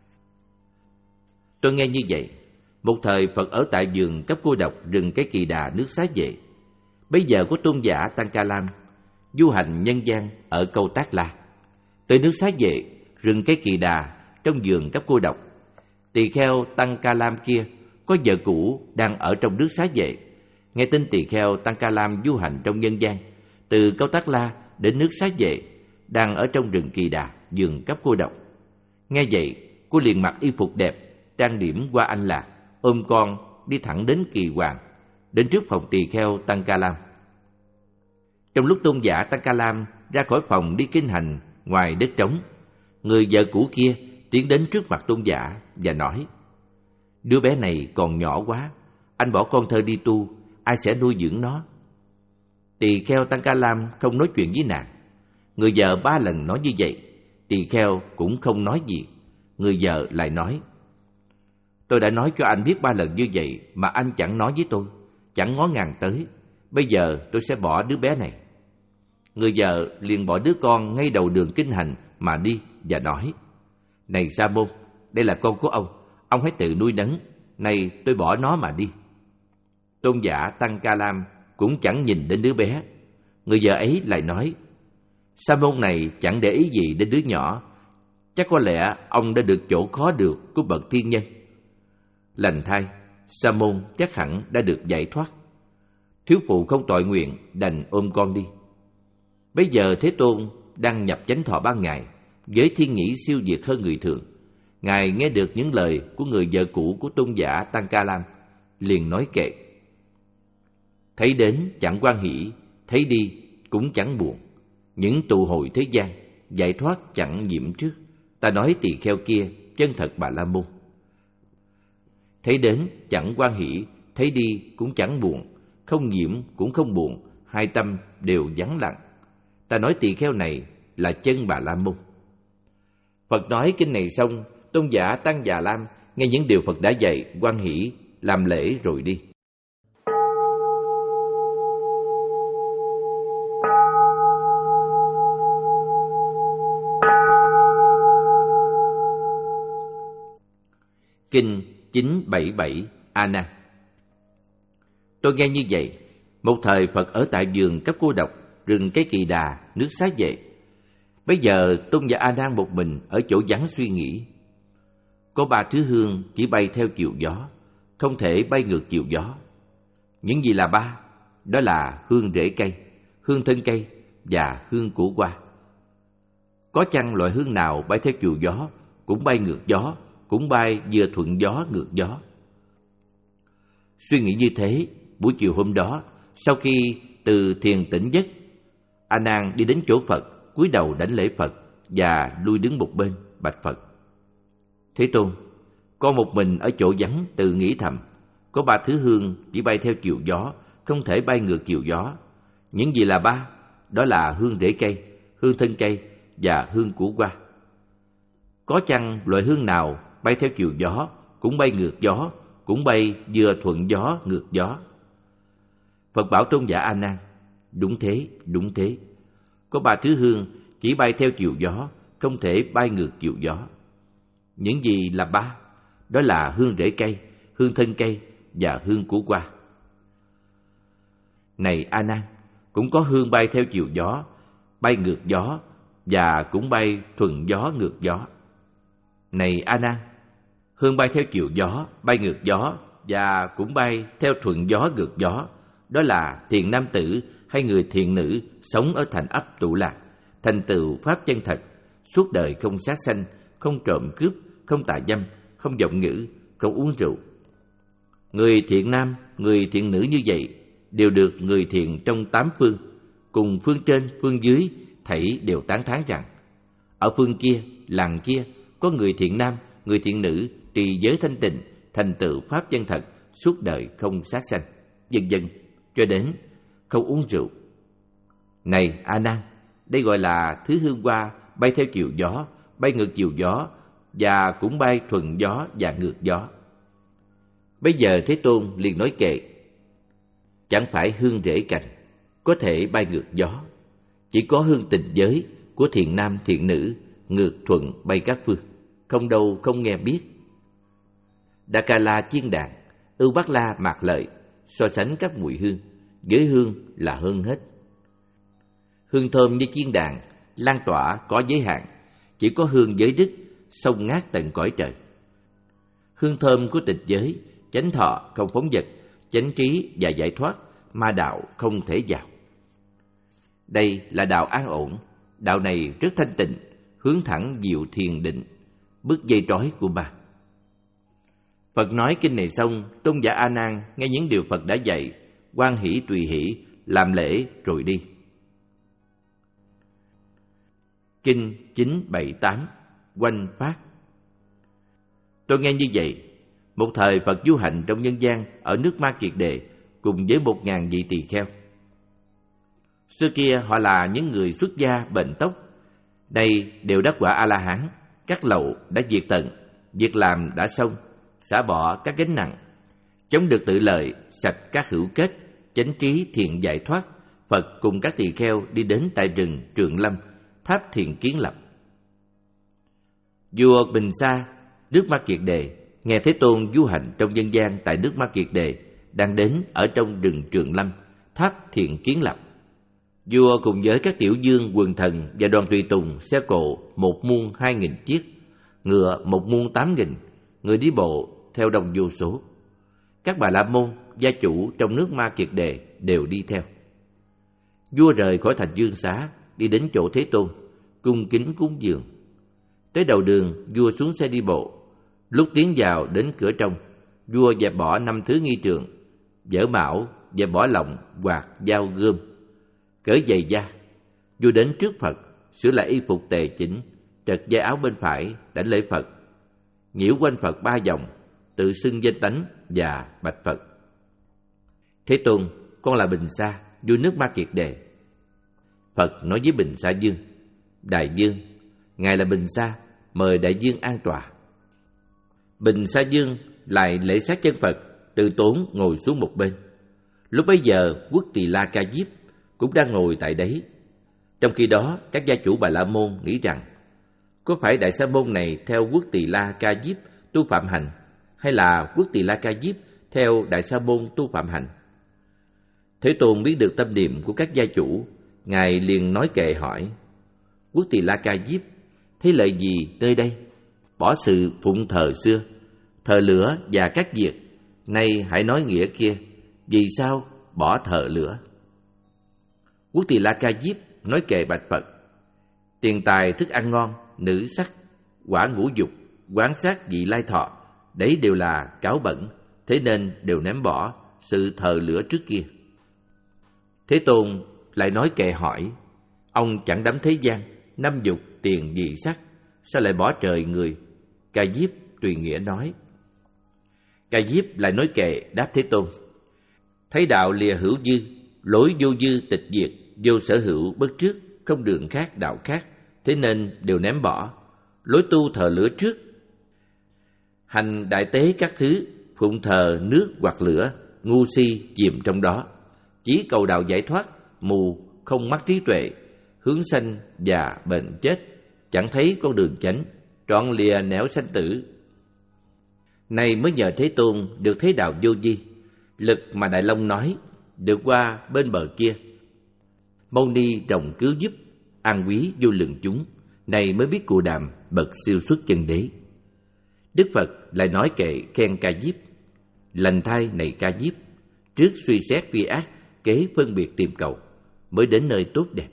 [SPEAKER 1] Tôi nghe như vậy, một thời Phật ở tại vườn Cấp Cô Độc, rừng Cái Kỳ Đà nước Xá Vệ. Bây giờ có tôn giả Tăng Ca Lam, du hành nhân gian ở Câu Tác La, tới nước Xá Vệ, rừng cây Kỳ Đà, trong vườn các cô độc. Tỳ kheo Tăng Ca Lam kia có vợ cũ đang ở trong nước Xá Vệ. Nghe tin tỳ kheo Tăng Ca Lam du hành trong nhân gian, từ Câu Tác La đến nước Xá Vệ, đang ở trong rừng Kỳ Đà, vườn cấp cô độc. Nghe vậy, cô liền mặc y phục đẹp, trang điểm qua anh lạc, ôm con đi thẳng đến Kỳ Hoàng, đến trước phòng tỳ kheo Tăng Ca Lam. Trong lúc tôn giả Tăng Ca Lam ra khỏi phòng đi kinh hành ngoài đất trống, người vợ cũ kia tiến đến trước mặt tôn giả và nói: "Đứa bé này còn nhỏ quá, anh bỏ con thơ đi tu, ai sẽ nuôi dưỡng nó?" Tỳ kheo Tăng Ca Lam không nói chuyện với nàng. Người vợ ba lần nói như vậy, tỳ kheo cũng không nói gì. Người vợ lại nói: "Tôi đã nói cho anh biết ba lần như vậy mà anh chẳng nói với tôi, chẳng ngó ngàng tới. Bây giờ tôi sẽ bỏ đứa bé này." Người vợ liền bỏ đứa con ngay đầu đường kinh hành mà đi và nói: "Này Sa môn, đây là con của ông, ông hãy tự nuôi nấng. Này, tôi bỏ nó mà đi." Tôn giả Tăng Ca Lam cũng chẳng nhìn đến đứa bé. Người vợ ấy lại nói: "Sa môn này chẳng để ý gì đến đứa nhỏ, chắc có lẽ ông đã được chỗ khó được của bậc thiên nhân. Lành thay, Sa môn chắc hẳn đã được giải thoát. Thiếu phụ không tội nguyện, đành ôm con đi." Bây giờ Thế Tôn đang nhập chánh thọ ban ngày, với thiên nhĩ siêu việt hơn người thường. Ngài nghe được những lời của người vợ cũ của tôn giả Tăng Ca Lam, liền nói kệ: "Thấy đến chẳng hoan hỷ, thấy đi cũng chẳng buồn. Những tụ hội thế gian, giải thoát chẳng nhiễm trước. Ta nói tỳ kheo kia chân thật Bà La Môn. Thấy đến chẳng hoan hỷ, thấy đi cũng chẳng buồn, không nhiễm cũng không buồn, hai tâm đều vắng lặng. Ta nói tỳ kheo này là chân Bà La Môn." Phật nói kinh này xong, tôn giả Tăng Già Lam nghe những điều Phật đã dạy, hoan hỷ làm lễ rồi đi. Kinh chín bảy bảy A Nan. Tôi nghe như vậy, một thời Phật ở tại vườn cấp cô độc, rừng cây Kỳ Đà, nước Xá Vệ. Bây giờ tôn giả A Nan một mình ở chỗ vắng suy nghĩ. Có ba thứ hương chỉ bay theo chiều gió, không thể bay ngược chiều gió. Những gì là ba? Đó là hương rễ cây, hương thân cây và hương củ hoa. Có chăng loại hương nào bay theo chiều gió cũng bay ngược gió, cũng bay vừa thuận gió ngược gió? Suy nghĩ như thế, buổi chiều hôm đó, sau khi từ thiền tỉnh giấc, A Nan đi đến chỗ Phật, cúi đầu đảnh lễ Phật và lui đứng một bên bạch Phật: "Thế Tôn, con một mình ở chỗ vắng tự nghĩ thầm, có ba thứ hương chỉ bay theo chiều gió, không thể bay ngược chiều gió. Những gì là ba? Đó là hương rễ cây, hương thân cây và hương củ hoa. Có chăng loại hương nào bay theo chiều gió cũng bay ngược gió, cũng bay vừa thuận gió ngược gió?" Phật bảo tôn giả A Nan: "Đúng thế, đúng thế. Có ba thứ hương chỉ bay theo chiều gió, không thể bay ngược chiều gió. Những gì là ba? Đó là hương rễ cây, hương thân cây và hương củ hoa. Này A Nan, cũng có hương bay theo chiều gió, bay ngược gió và cũng bay thuận gió ngược gió. Này A Nan, hương bay theo chiều gió, bay ngược gió và cũng bay theo thuận gió ngược gió, đó là thiện nam tử hay người thiện nữ sống ở thành ấp Tụ Lạc, thành tựu pháp chân thật, suốt đời không sát sanh, không trộm cướp, không tà dâm, không vọng ngữ, không uống rượu. Người thiện nam, người thiện nữ như vậy đều được người thiện trong tám phương, cùng phương trên, phương dưới, thảy đều tán thán rằng: ở phương kia, làng kia, có người thiện nam, người thiện nữ trì giới thanh tịnh, thành tựu pháp chân thật, suốt đời không sát sanh, dần dần cho đến không uống rượu. Này A Nan, đây gọi là thứ hương hoa bay theo chiều gió, bay ngược chiều gió và cũng bay thuận gió và ngược gió." Bây giờ Thế Tôn liền nói kệ: "Chẳng phải hương rễ cành có thể bay ngược gió, chỉ có hương tình giới của thiện nam thiện nữ ngược thuận bay các phương, không đâu không nghe biết. Đa Ca La chiên đàn, Ưu Bát La mạc lợi, so sánh các mùi hương, giới hương là hơn hết. Hương thơm như chiên đàn, lan tỏa có giới hạn, chỉ có hương giới đức, xông ngát tận cõi trời. Hương thơm của tịch giới, chánh thọ không phóng dật, chánh trí và giải thoát, ma đạo không thể vào. Đây là đạo an ổn, đạo này rất thanh tịnh, hướng thẳng diệu thiền định, bứt dây trói của ma. Phật nói kinh này xong, tôn giả A Nan nghe những điều Phật đã dạy, hoan hỷ tùy hỷ, làm lễ rồi đi. Kinh chín bảy tám Oanh Phát. Tôi nghe như vậy, một thời Phật du hành trong nhân gian ở nước Ma Kiệt Đề cùng với một ngàn vị tỳ kheo. Xưa kia họ là những người xuất gia bệnh tốc, nay đều đắc quả A-la-hán, các lậu đã diệt tận, việc làm đã xong, xả bỏ các gánh nặng, chống được tự lợi, sạch các hữu kết, chánh trí thiện giải thoát. Phật cùng các tỳ kheo đi đến tại rừng Trường Lâm, tháp Thiền Kiến Lập. Vua Bình Sa, nước Ma Kiệt Đề, nghe Thế Tôn du hành trong nhân gian tại nước Ma Kiệt Đề, đang đến ở trong rừng Trường Lâm, tháp Thiền Kiến Lập. Vua cùng với các tiểu dương, quần thần và đoàn tùy tùng xe cộ một muôn hai nghìn chiếc, ngựa một muôn tám nghìn, người đi bộ theo đông vô số. Các bà la môn, gia chủ trong nước Ma Kiệt Đề đều đi theo. Vua rời khỏi thành Dương Xá, đi đến chỗ Thế Tôn, cung kính cúng dường. Tới đầu đường, vua xuống xe đi bộ. Lúc tiến vào đến cửa trong, vua dẹp bỏ năm thứ nghi trượng, dỡ mão, dẹp bỏ lọng, quạt, dao, gươm, cởi giày da. Vua đến trước Phật, sửa lại y phục tề chỉnh, trật vai áo bên phải, đảnh lễ Phật, nhiễu quanh Phật ba vòng, tự xưng danh tánh và bạch Phật: Thế Tôn, con là Bình Sa, vua nước Ma Kiệt Đề. Phật nói với Bình Sa Dương: Đại Dương, ngài là Bình Sa, mời Đại Dương an tọa. Bình Sa Dương lại lễ sát chân Phật, từ tốn ngồi xuống một bên. Lúc bấy giờ Quốc Tỳ La Ca Diếp cũng đang ngồi tại đấy. Trong khi đó, các gia chủ Bà La Môn nghĩ rằng có phải Đại Sa Môn này theo Quốc Tỳ La Ca Diếp tu phạm hành, hay là Quốc Tỳ La Ca Diếp theo Đại Sa Môn tu phạm hành? Thế Tôn biết được tâm niệm của các gia chủ, ngài liền nói kệ hỏi: Quốc Tỳ La Ca Diếp, thấy lợi gì nơi đây? Bỏ sự phụng thờ xưa, thờ lửa và các việc, nay hãy nói nghĩa kia, vì sao bỏ thờ lửa? Quốc Tỳ La Ca Diếp nói kệ bạch Phật: Tiền tài thức ăn ngon, nữ sắc, quả ngũ dục, quán sát vị lai thọ, đấy đều là cáo bẩn, thế nên đều ném bỏ sự thờ lửa trước kia. Thế Tôn lại nói kệ hỏi: Ông chẳng đắm thế gian, năm dục, tiền, vị sắc, sao lại bỏ trời người? Ca Diếp tùy nghĩa nói. Ca Diếp lại nói kệ đáp Thế Tôn: Thấy đạo lìa hữu dư, lối vô dư tịch diệt, vô sở hữu bất trước, không đường khác đạo khác, thế nên đều ném bỏ lối tu thờ lửa trước. Hành đại tế các thứ, phụng thờ nước hoặc lửa, ngu si chìm trong đó, chỉ cầu đạo giải thoát, mù không mắc trí tuệ, hướng sanh và bệnh chết, chẳng thấy con đường chánh, trọn lìa nẻo sanh tử. Nay mới nhờ Thế Tôn được thấy đạo vô vi, lực mà Đại Long nói được qua bên bờ kia. Mâu ni rộng cứu giúp, an quý vô lượng chúng, này mới biết cụ đàm bậc siêu xuất chân đế. Đức Phật lại nói kệ khen Ca Diếp: Lành thai này Ca Diếp, trước suy xét vi ác, kế phân biệt tìm cầu, mới đến nơi tốt đẹp.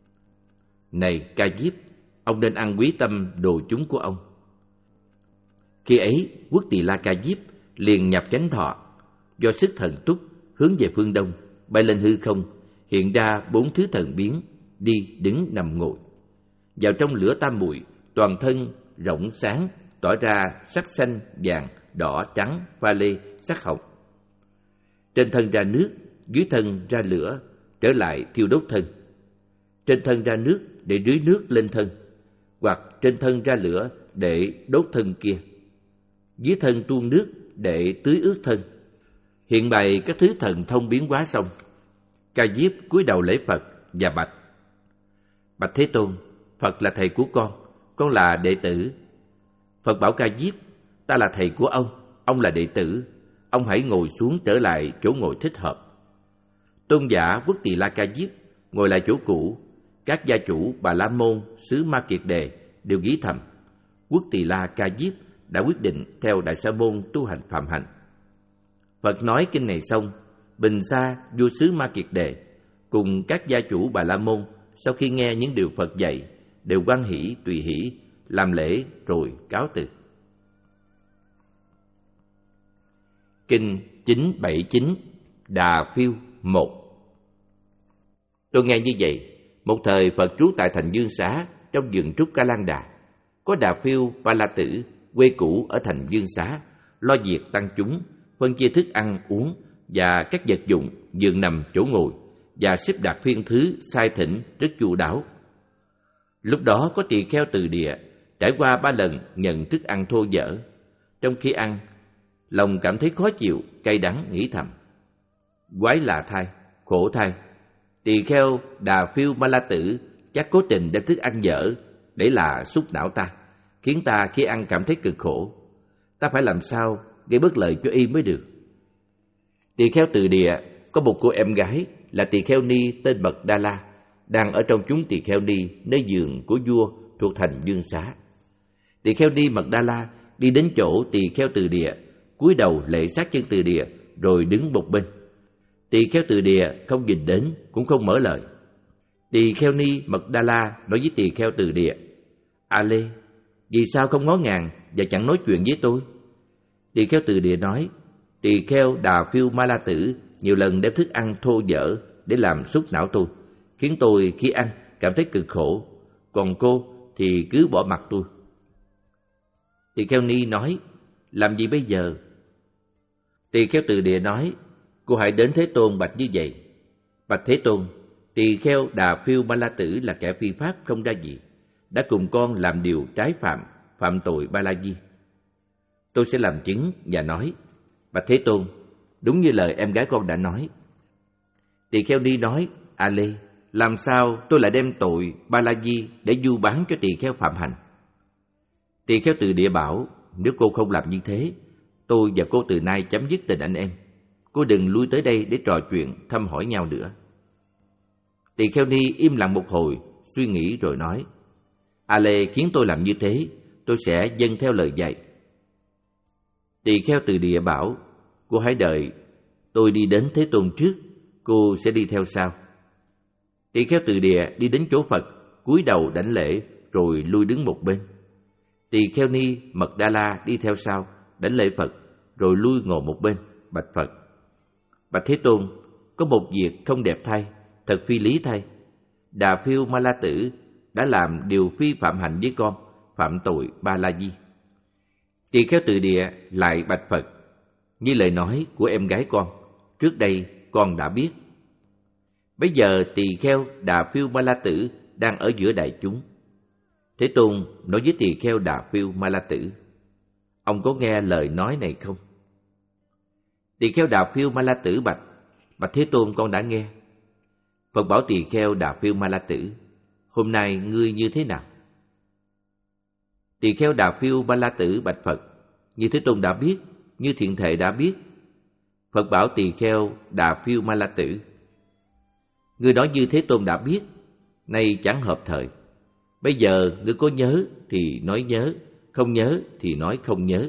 [SPEAKER 1] Này Ca Diếp, ông nên ăn quý tâm đồ chúng của ông. Khi ấy, Quốc Tỳ La Ca Diếp liền nhập chánh thọ, do sức thần túc hướng về phương đông, bay lên hư không, hiện ra bốn thứ thần biến, đi đứng nằm ngồi. Vào trong lửa tam muội, toàn thân rộng sáng, tỏ ra sắc xanh, vàng, đỏ, trắng, pha lê, sắc hồng. Trên thân ra nước, dưới thân ra lửa, trở lại thiêu đốt thân. Trên thân ra nước để rưới nước lên thân, hoặc trên thân ra lửa để đốt thân kia. Dưới thân tuôn nước để tưới ướt thân. Hiện bày các thứ thần thông biến hóa xong, Ca Diếp cúi đầu lễ Phật và bạch: Bạch Thế Tôn, Phật là thầy của con, con là đệ tử. Phật bảo Ca Diếp: Ta là thầy của ông, ông là đệ tử, ông hãy ngồi xuống trở lại chỗ ngồi thích hợp. Tôn giả Quốc Tỳ La Ca Diếp ngồi lại chỗ cũ, các gia chủ Bà La Môn xứ Ma Kiệt Đề đều nghĩ thầm, quốc Tỳ La Ca Diếp đã quyết định theo Đại Sa Môn tu hành phạm hạnh. Phật nói kinh này xong, Bình Sa vua xứ Ma Kiệt Đề cùng các gia chủ Bà La Môn sau khi nghe những điều Phật dạy đều hoan hỷ tùy hỷ làm lễ rồi cáo từ. Kinh chín bảy chín Đà Phiêu một. Tôi nghe như vậy, một thời Phật trú tại thành Dương Xá trong vườn trúc Ca Lan Đà. Có Đà Phiêu Ba La Tử quê cũ ở thành Dương Xá, lo việc tăng chúng, phân chia thức ăn uống và các vật dụng, giường nằm chỗ ngồi và xếp đặt phiên thứ sai thỉnh rất chu đáo. Lúc đó có tỳ kheo từ địa trải qua ba lần nhận thức ăn thô dở. Trong khi ăn, lòng cảm thấy khó chịu, cay đắng, nghĩ thầm: quái lạ thay, khổ thay, tỳ kheo Đà Phiêu Ma La Tử chắc cố tình đem thức ăn dở để là xúc não ta, khiến ta khi ăn cảm thấy cực khổ. Ta phải làm sao gây bất lợi cho y mới được. Tỳ kheo từ địa có một cô em gái là tỳ kheo ni tên Mật Đa La, đang ở trong chúng tỳ kheo ni nơi giường của vua thuộc thành Dương Xá. Tỳ kheo ni Mật Đa La đi đến chỗ tỳ kheo từ địa, cúi đầu lễ sát chân từ địa rồi đứng một bên. Tỳ kheo từ địa không nhìn đến cũng không mở lời. Tỳ kheo ni Mật Đa La nói với tỳ kheo từ địa: A Lê, vì sao không ngó ngàng và chẳng nói chuyện với tôi? Tỳ kheo từ địa nói: tỳ kheo Đà Phiêu Ma La Tử nhiều lần đem thức ăn thô dở để làm xúc não tôi, khiến tôi khi ăn cảm thấy cực khổ. Còn cô thì cứ bỏ mặc tôi. Tỳ kheo ni nói: làm gì bây giờ? Tỳ kheo từ địa nói: cô hãy đến Thế Tôn bạch như vậy: bạch Thế Tôn, tỳ kheo Đà Phiêu Ma La Tử là kẻ phi pháp không ra gì, đã cùng con làm điều trái phạm, phạm tội Ba La Di. Tôi sẽ làm chứng và nói: bạch Thế Tôn, đúng như lời em gái con đã nói. Tỳ kheo ni nói: A Lê, làm sao tôi lại đem tội Ba La Di để du bán cho tỳ kheo phạm hành? Tỳ kheo từ địa bảo: nếu cô không làm như thế, tôi và cô từ nay chấm dứt tình anh em. Cô đừng lui tới đây để trò chuyện, thăm hỏi nhau nữa. Tỳ kheo ni im lặng một hồi, suy nghĩ rồi nói: A Lê khiến tôi làm như thế, tôi sẽ dâng theo lời dạy. Tỳ kheo từ địa bảo: cô hãy đợi tôi đi đến Thế Tôn trước, cô sẽ đi theo sau. Tỳ kheo từ địa đi đến chỗ Phật, cúi đầu đảnh lễ rồi lui đứng một bên. Tỳ kheo ni Mật Đa La đi theo sau, đảnh lễ Phật rồi lui ngồi một bên, bạch Phật: bạch Thế Tôn, có một việc không đẹp thay, thật phi lý thay. Đà Phiêu Ma La Tử đã làm điều phi phạm hạnh với con, phạm tội Ba La Di. Tỳ kheo từ địa lại bạch Phật: như lời nói của em gái con, trước đây con đã biết. Bây giờ tỳ kheo Đà Phiêu Ma La Tử đang ở giữa đại chúng. Thế Tôn nói với tỳ kheo Đà Phiêu Ma La Tử: ông có nghe lời nói này không? Tỳ kheo Đà Phiêu Ma La Tử bạch: bạch Thế Tôn, con đã nghe. Phật bảo tỳ kheo Đà Phiêu Ma La Tử: hôm nay ngươi như thế nào? Tỳ kheo Đà Phiêu Ma La Tử bạch Phật: như Thế Tôn đã biết, như thiện thệ đã biết. Phật bảo tỳ kheo Đà Phiêu Ma La Tử: ngươi nói như Thế Tôn đã biết, nay chẳng hợp thời. Bây giờ ngươi có nhớ thì nói nhớ, không nhớ thì nói không nhớ.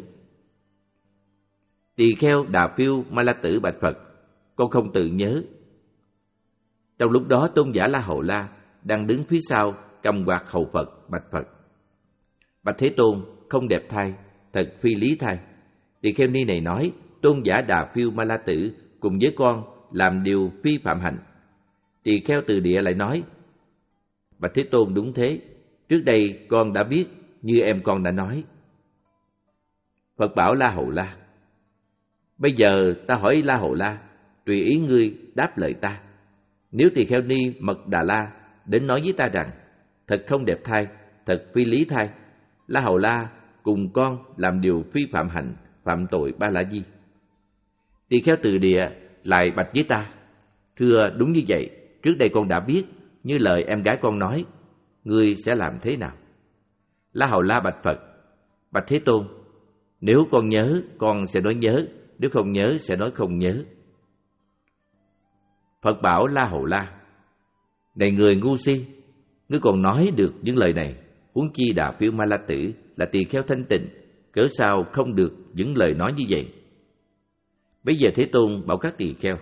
[SPEAKER 1] Tỳ kheo Đà Phiêu Ma La Tử bạch Phật: con không tự nhớ. Trong lúc đó tôn giả La Hầu La đang đứng phía sau cầm quạt hầu Phật bạch Phật: bạch Thế Tôn, không đẹp thay, thật phi lý thay. Tỳ kheo ni này nói tôn giả Đà Phiêu Ma La Tử cùng với con làm điều phi phạm hạnh. Tỳ kheo từ địa lại nói: bạch Thế Tôn, đúng thế, trước đây con đã biết như em con đã nói. Phật bảo La Hầu La: bây giờ ta hỏi La Hầu La, tùy ý ngươi đáp lời ta. Nếu tỳ kheo ni Mật Đà La đến nói với ta rằng thật không đẹp thay, thật phi lý thay, La Hầu La cùng con làm điều phi phạm hạnh, phạm tội Ba La Di. Tỳ kheo từ địa lại bạch với ta: thưa, đúng như vậy, trước đây con đã biết, như lời em gái con nói, ngươi sẽ làm thế nào? La Hầu La bạch Phật: bạch Thế Tôn, nếu con nhớ, con sẽ nói nhớ, nếu không nhớ, sẽ nói không nhớ. Phật bảo La Hầu La: này người ngu si, Ngươi còn nói được những lời này, huống chi Đà Phiêu Ma La Tử là tỳ kheo thanh tịnh, cớ sao không được những lời nói như vậy? Bây giờ Thế Tôn bảo các tỳ kheo: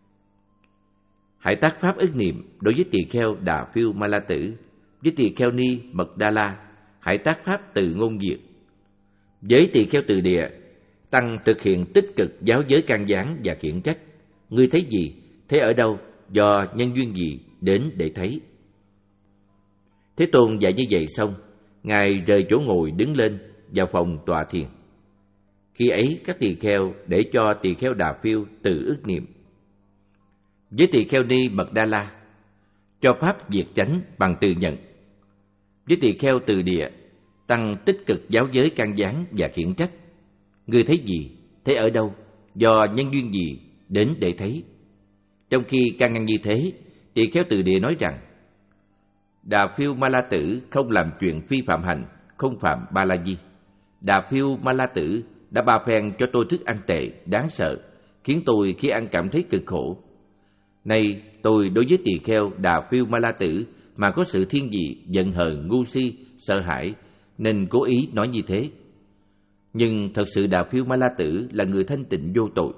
[SPEAKER 1] hãy tác pháp ức niệm đối với tỳ kheo Đà Phiêu Ma La Tử, với tỳ kheo Ni Mật Đa La hãy tác pháp từ ngôn diệt. Với tỳ kheo Từ Địa, tăng thực hiện tích cực giáo giới can gián và khiển trách. Ngươi thấy gì, thấy ở đâu, do nhân duyên gì đến để thấy. Thế Tôn dạy như vậy xong, Ngài rời chỗ ngồi đứng lên vào phòng tọa thiền. Khi ấy các tỳ kheo để cho tỳ kheo Đà Phiêu từ ức niệm. Với tỳ kheo Ni Mật Đa La, cho pháp diệt chánh bằng từ nhận. Với tỳ kheo Từ Địa, tăng tích cực giáo giới can gián và khiển trách. Ngươi thấy gì, thấy ở đâu, do nhân duyên gì đến để thấy. Trong khi can ngăn như thế, tỳ kheo Từ Địa nói rằng: Đà Phiêu Ma La Tử không làm chuyện phi phạm hành, không phạm Ba La Di. Đà Phiêu Ma La Tử đã ba phen cho tôi thức ăn tệ, đáng sợ, khiến tôi khi ăn cảm thấy cực khổ. Nay tôi đối với tỳ kheo Đà Phiêu Ma La Tử mà có sự thiên vị, giận hờn, ngu si, sợ hãi, nên cố ý nói như thế. Nhưng thật sự Đà Phiêu Ma La Tử là người thanh tịnh vô tội.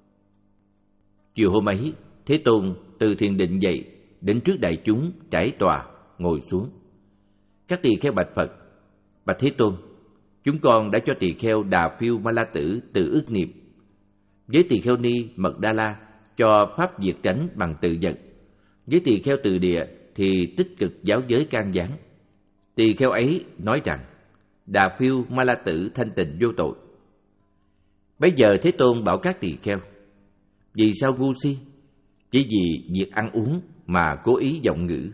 [SPEAKER 1] Chiều hôm ấy, Thế Tôn từ thiền định dậy, đến trước đại chúng trải tòa, ngồi xuống. Các tỳ kheo bạch Phật: Bạch Thế Tôn, chúng con đã cho tỳ kheo Đà Phiêu Ma La Tử từ ức niệm. Với tỳ kheo Ni Mật Đa La cho pháp diệt chánh bằng tự giận. Với tỳ kheo Từ Địa thì tích cực giáo giới can gián. Tỳ kheo ấy nói rằng Đà Phiêu Ma La Tử thanh tịnh vô tội. Bây giờ Thế Tôn bảo các tỳ kheo: vì sao ngu si? Chỉ vì việc ăn uống mà cố ý vọng ngữ.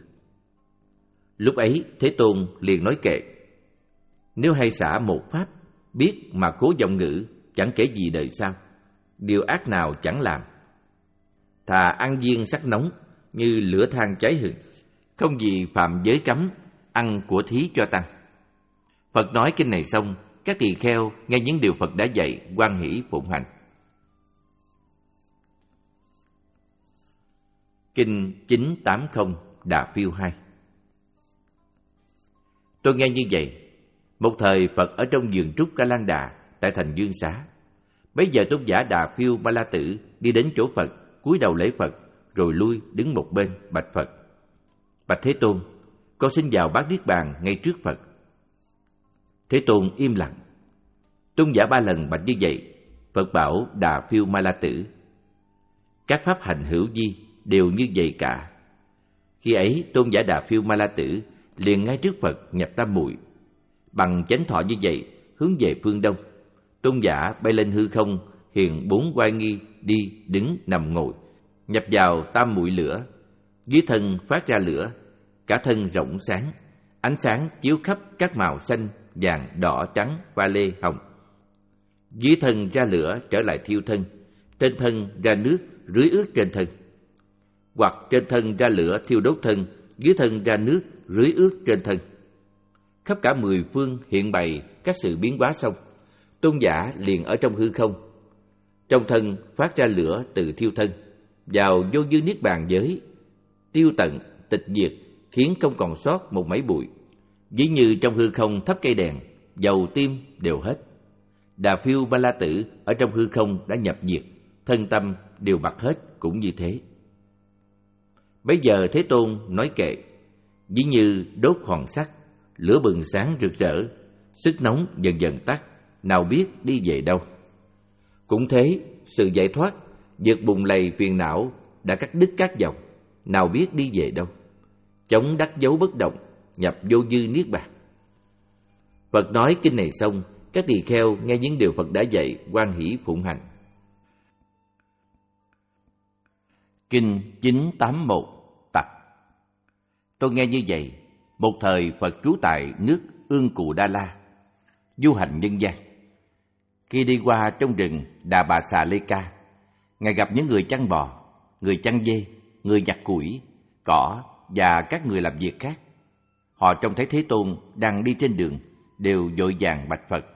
[SPEAKER 1] Lúc ấy Thế Tôn liền nói kệ: nếu hay xả một pháp, biết mà cố vọng ngữ, chẳng kể gì đời sau, điều ác nào chẳng làm. Thà ăn viên sắc nóng như lửa than cháy hừng, không gì phạm giới cấm, ăn của thí cho tăng. Phật nói kinh này xong, các tỳ kheo nghe những điều Phật đã dạy, hoan hỷ phụng hành. Kinh chín trăm tám mươi Đà Phiêu hai. Tôi nghe như vậy. Một thời Phật ở trong vườn trúc Ca Lan Đà tại thành Dương Xá. Bấy giờ tôn giả Đà Phiêu Ma La Tử đi đến chỗ Phật, cúi đầu lễ Phật, rồi lui đứng một bên bạch Phật: Bạch Thế Tôn, con xin vào bát niết bàn ngay trước Phật. Thế Tôn im lặng. Tôn giả ba lần bạch như vậy. Phật bảo Đà Phiêu Ma La Tử: các pháp hành hữu vi đều như vậy cả. Khi ấy tôn giả Đà Phiêu Ma La Tử liền ngay trước Phật nhập tam muội. Bằng chánh thọ như vậy, hướng về phương đông. Tôn giả bay lên hư không, hiện bốn oai nghi đi, đứng, nằm, ngồi, nhập vào tam muội lửa. Dưới thân phát ra lửa, cả thân rộng sáng, ánh sáng chiếu khắp các màu xanh, vàng, đỏ, trắng, pha lê, hồng. Dưới thân ra lửa trở lại thiêu thân, trên thân ra nước rưới ướt trên thân. Hoặc trên thân ra lửa thiêu đốt thân, dưới thân ra nước rưới ướt trên thân. Khắp cả mười phương hiện bày các sự biến hóa xong, tôn giả liền ở trong hư không. Trong thân phát ra lửa từ thiêu thân, vào vô dư niết bàn giới, tiêu tận, tịch diệt, khiến không còn sót một mảy bụi. Ví như trong hư không thắp cây đèn, dầu tim đều hết. Đà Phiêu Ma La Tử ở trong hư không đã nhập diệt, thân tâm đều bặt hết cũng như thế. Bây giờ Thế Tôn nói kệ: ví như đốt hòn sắt, lửa bừng sáng rực rỡ, sức nóng dần dần tắt, nào biết đi về đâu. Cũng thế, sự giải thoát, vượt bùng lầy phiền não đã cắt đứt các dòng, nào biết đi về đâu. Chống đắc dấu bất động, nhập vô dư niết bàn. Phật nói kinh này xong, các tỳ kheo nghe những điều Phật đã dạy, hoan hỷ phụng hành. Kinh chín trăm tám mươi mốt tập. Tôi nghe như vậy. Một thời Phật trú tại nước Ương Cù Đa La, du hành nhân gian. Khi đi qua trong rừng Đà Bà Xà Lê Ca, Ngài gặp những người chăn bò, người chăn dê, người nhặt củi, cỏ và các người làm việc khác. Họ trông thấy Thế Tôn đang đi trên đường, đều vội vàng bạch Phật: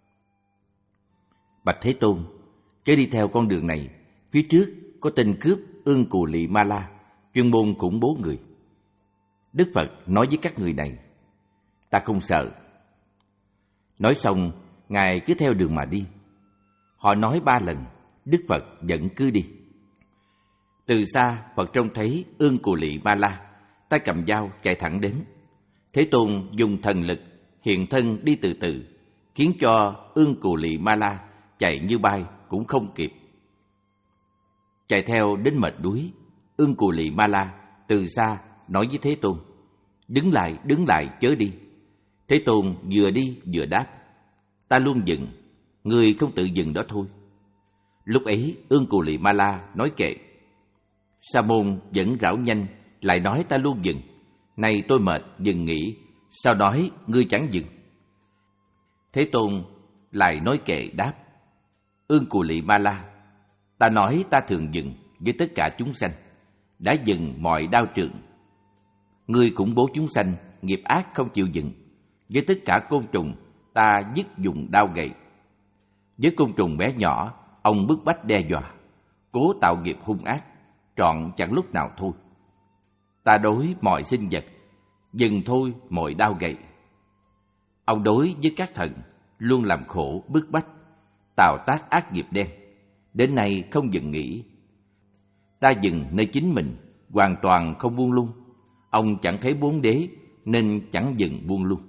[SPEAKER 1] Bạch Thế Tôn, chớ đi theo con đường này, phía trước có tên cướp Ương Cù Lị Ma La, chuyên môn khủng bố người. Đức Phật nói với các người này: Ta không sợ. Nói xong, Ngài cứ theo đường mà đi. Họ nói ba lần, Đức Phật vẫn cứ đi. Từ xa, Phật trông thấy Ương Cù Lị Ma La, tay cầm dao chạy thẳng đến. Thế Tôn dùng thần lực hiện thân đi từ từ, khiến cho Ương Cù Lị Ma La chạy như bay cũng không kịp. Chạy theo đến mệt đuối, Ương Cù Lị Ma La từ xa nói với Thế Tôn: Đứng lại, đứng lại, chớ đi. Thế Tôn vừa đi vừa đáp: Ta luôn dừng, người không tự dừng đó thôi. Lúc ấy Ương Cù Lị Ma La nói kệ: Sa môn vẫn rảo nhanh, lại nói ta luôn dừng. Này tôi mệt, dừng nghỉ, sao nói ngươi chẳng dừng? Thế Tôn lại nói kệ đáp: Ương Cù Lị Ma La, ta nói ta thường dừng với tất cả chúng sanh, đã dừng mọi đao trường. Ngươi cũng bố chúng sanh nghiệp ác không chịu dừng, với tất cả côn trùng ta dứt dùng đao gậy. Với côn trùng bé nhỏ, ông bức bách đe dọa, cố tạo nghiệp hung ác, trọn chẳng lúc nào thôi. Ta đối mọi sinh vật, dừng thôi mọi đao gậy. Ông đối với các thần, luôn làm khổ bức bách, tạo tác ác nghiệp đen, đến nay không dừng nghỉ. Ta dừng nơi chính mình, hoàn toàn không buông lung. Ông chẳng thấy bốn đế, nên chẳng dừng buông lung.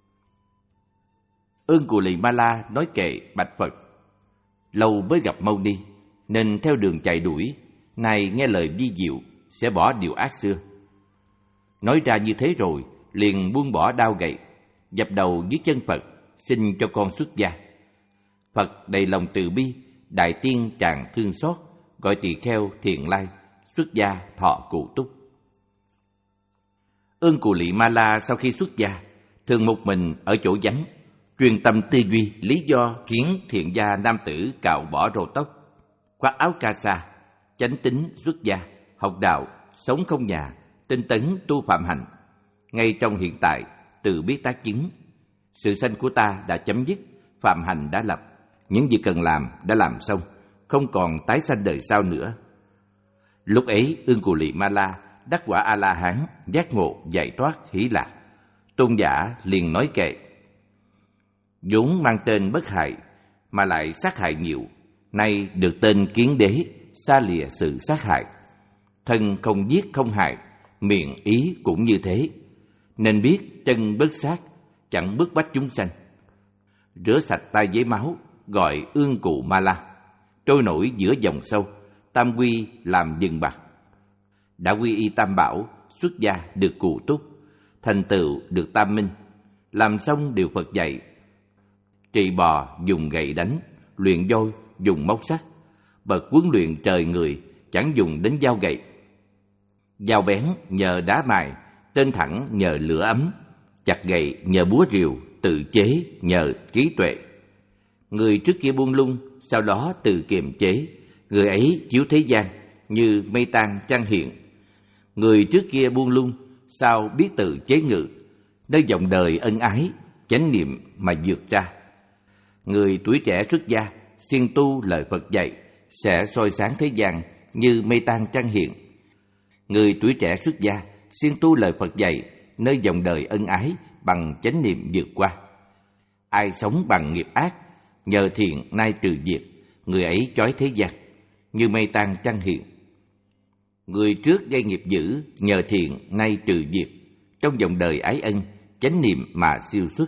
[SPEAKER 1] Ương Cù Lị Ma La nói kệ bạch Phật: Lâu mới gặp Mâu Ni, nên theo đường chạy đuổi, nay nghe lời vi diệu, sẽ bỏ điều ác xưa. Nói ra như thế rồi, liền buông bỏ đao gậy, dập đầu dưới chân Phật, xin cho con xuất gia. Phật đầy lòng từ bi, đại tiên tràn thương xót, gọi tỳ kheo Thiện Lai xuất gia thọ cụ túc. Ương Cù Lị Ma La sau khi xuất gia, thường một mình ở chỗ vắng, chuyên tâm tư duy lý do khiến thiện gia nam tử cạo bỏ râu tóc, khoác áo ca sa, chánh tín xuất gia, học đạo, sống không nhà, tinh tấn tu phạm hạnh. Ngay trong hiện tại, tự biết tác chứng. Sự sanh của ta đã chấm dứt, phạm hạnh đã lập, những việc cần làm đã làm xong, không còn tái sanh đời sau nữa. Lúc ấy, Ương Cù Lị Ma La đắc quả A La Hán, giác ngộ giải thoát hỷ lạc. Tôn giả liền nói kệ: vốn mang tên bất hại mà lại sát hại nhiều, nay được tên kiến đế, xa lìa sự sát hại. Thân không giết không hại, miệng ý cũng như thế, nên biết chân bất sát, chẳng bức bách chúng sanh. Rửa sạch tay với máu, gọi Ương Cù Ma La, trôi nổi giữa dòng sâu, tam quy làm dừng bạc. Đã quy y tam bảo, xuất gia được cụ túc, thành tựu được tam minh, làm xong điều Phật dạy. Trị bò dùng gậy đánh, luyện voi dùng móc sắt, bậc huấn luyện trời người chẳng dùng đến dao gậy. Dao bén nhờ đá mài, tên thẳng nhờ lửa ấm, chặt gậy nhờ búa rìu, tự chế nhờ trí tuệ. Người trước kia buông lung, sau đó tự kiềm chế, người ấy chiếu thế gian như mây tan trăng hiện. Người trước kia buông lung, sau biết tự chế ngự, nơi dòng đời ân ái, chánh niệm mà vượt ra. Người tuổi trẻ xuất gia, siêng tu lời Phật dạy, sẽ soi sáng thế gian như mây tan trăng hiện. Người tuổi trẻ xuất gia, siêng tu lời Phật dạy, nơi dòng đời ân ái bằng chánh niệm vượt qua. Ai sống bằng nghiệp ác, nhờ thiện nay trừ diệt, người ấy chói thế gian như mây tan trăng hiện. Người trước gây nghiệp dữ, nhờ thiện nay trừ diệt, trong dòng đời ái ân, chánh niệm mà siêu xuất.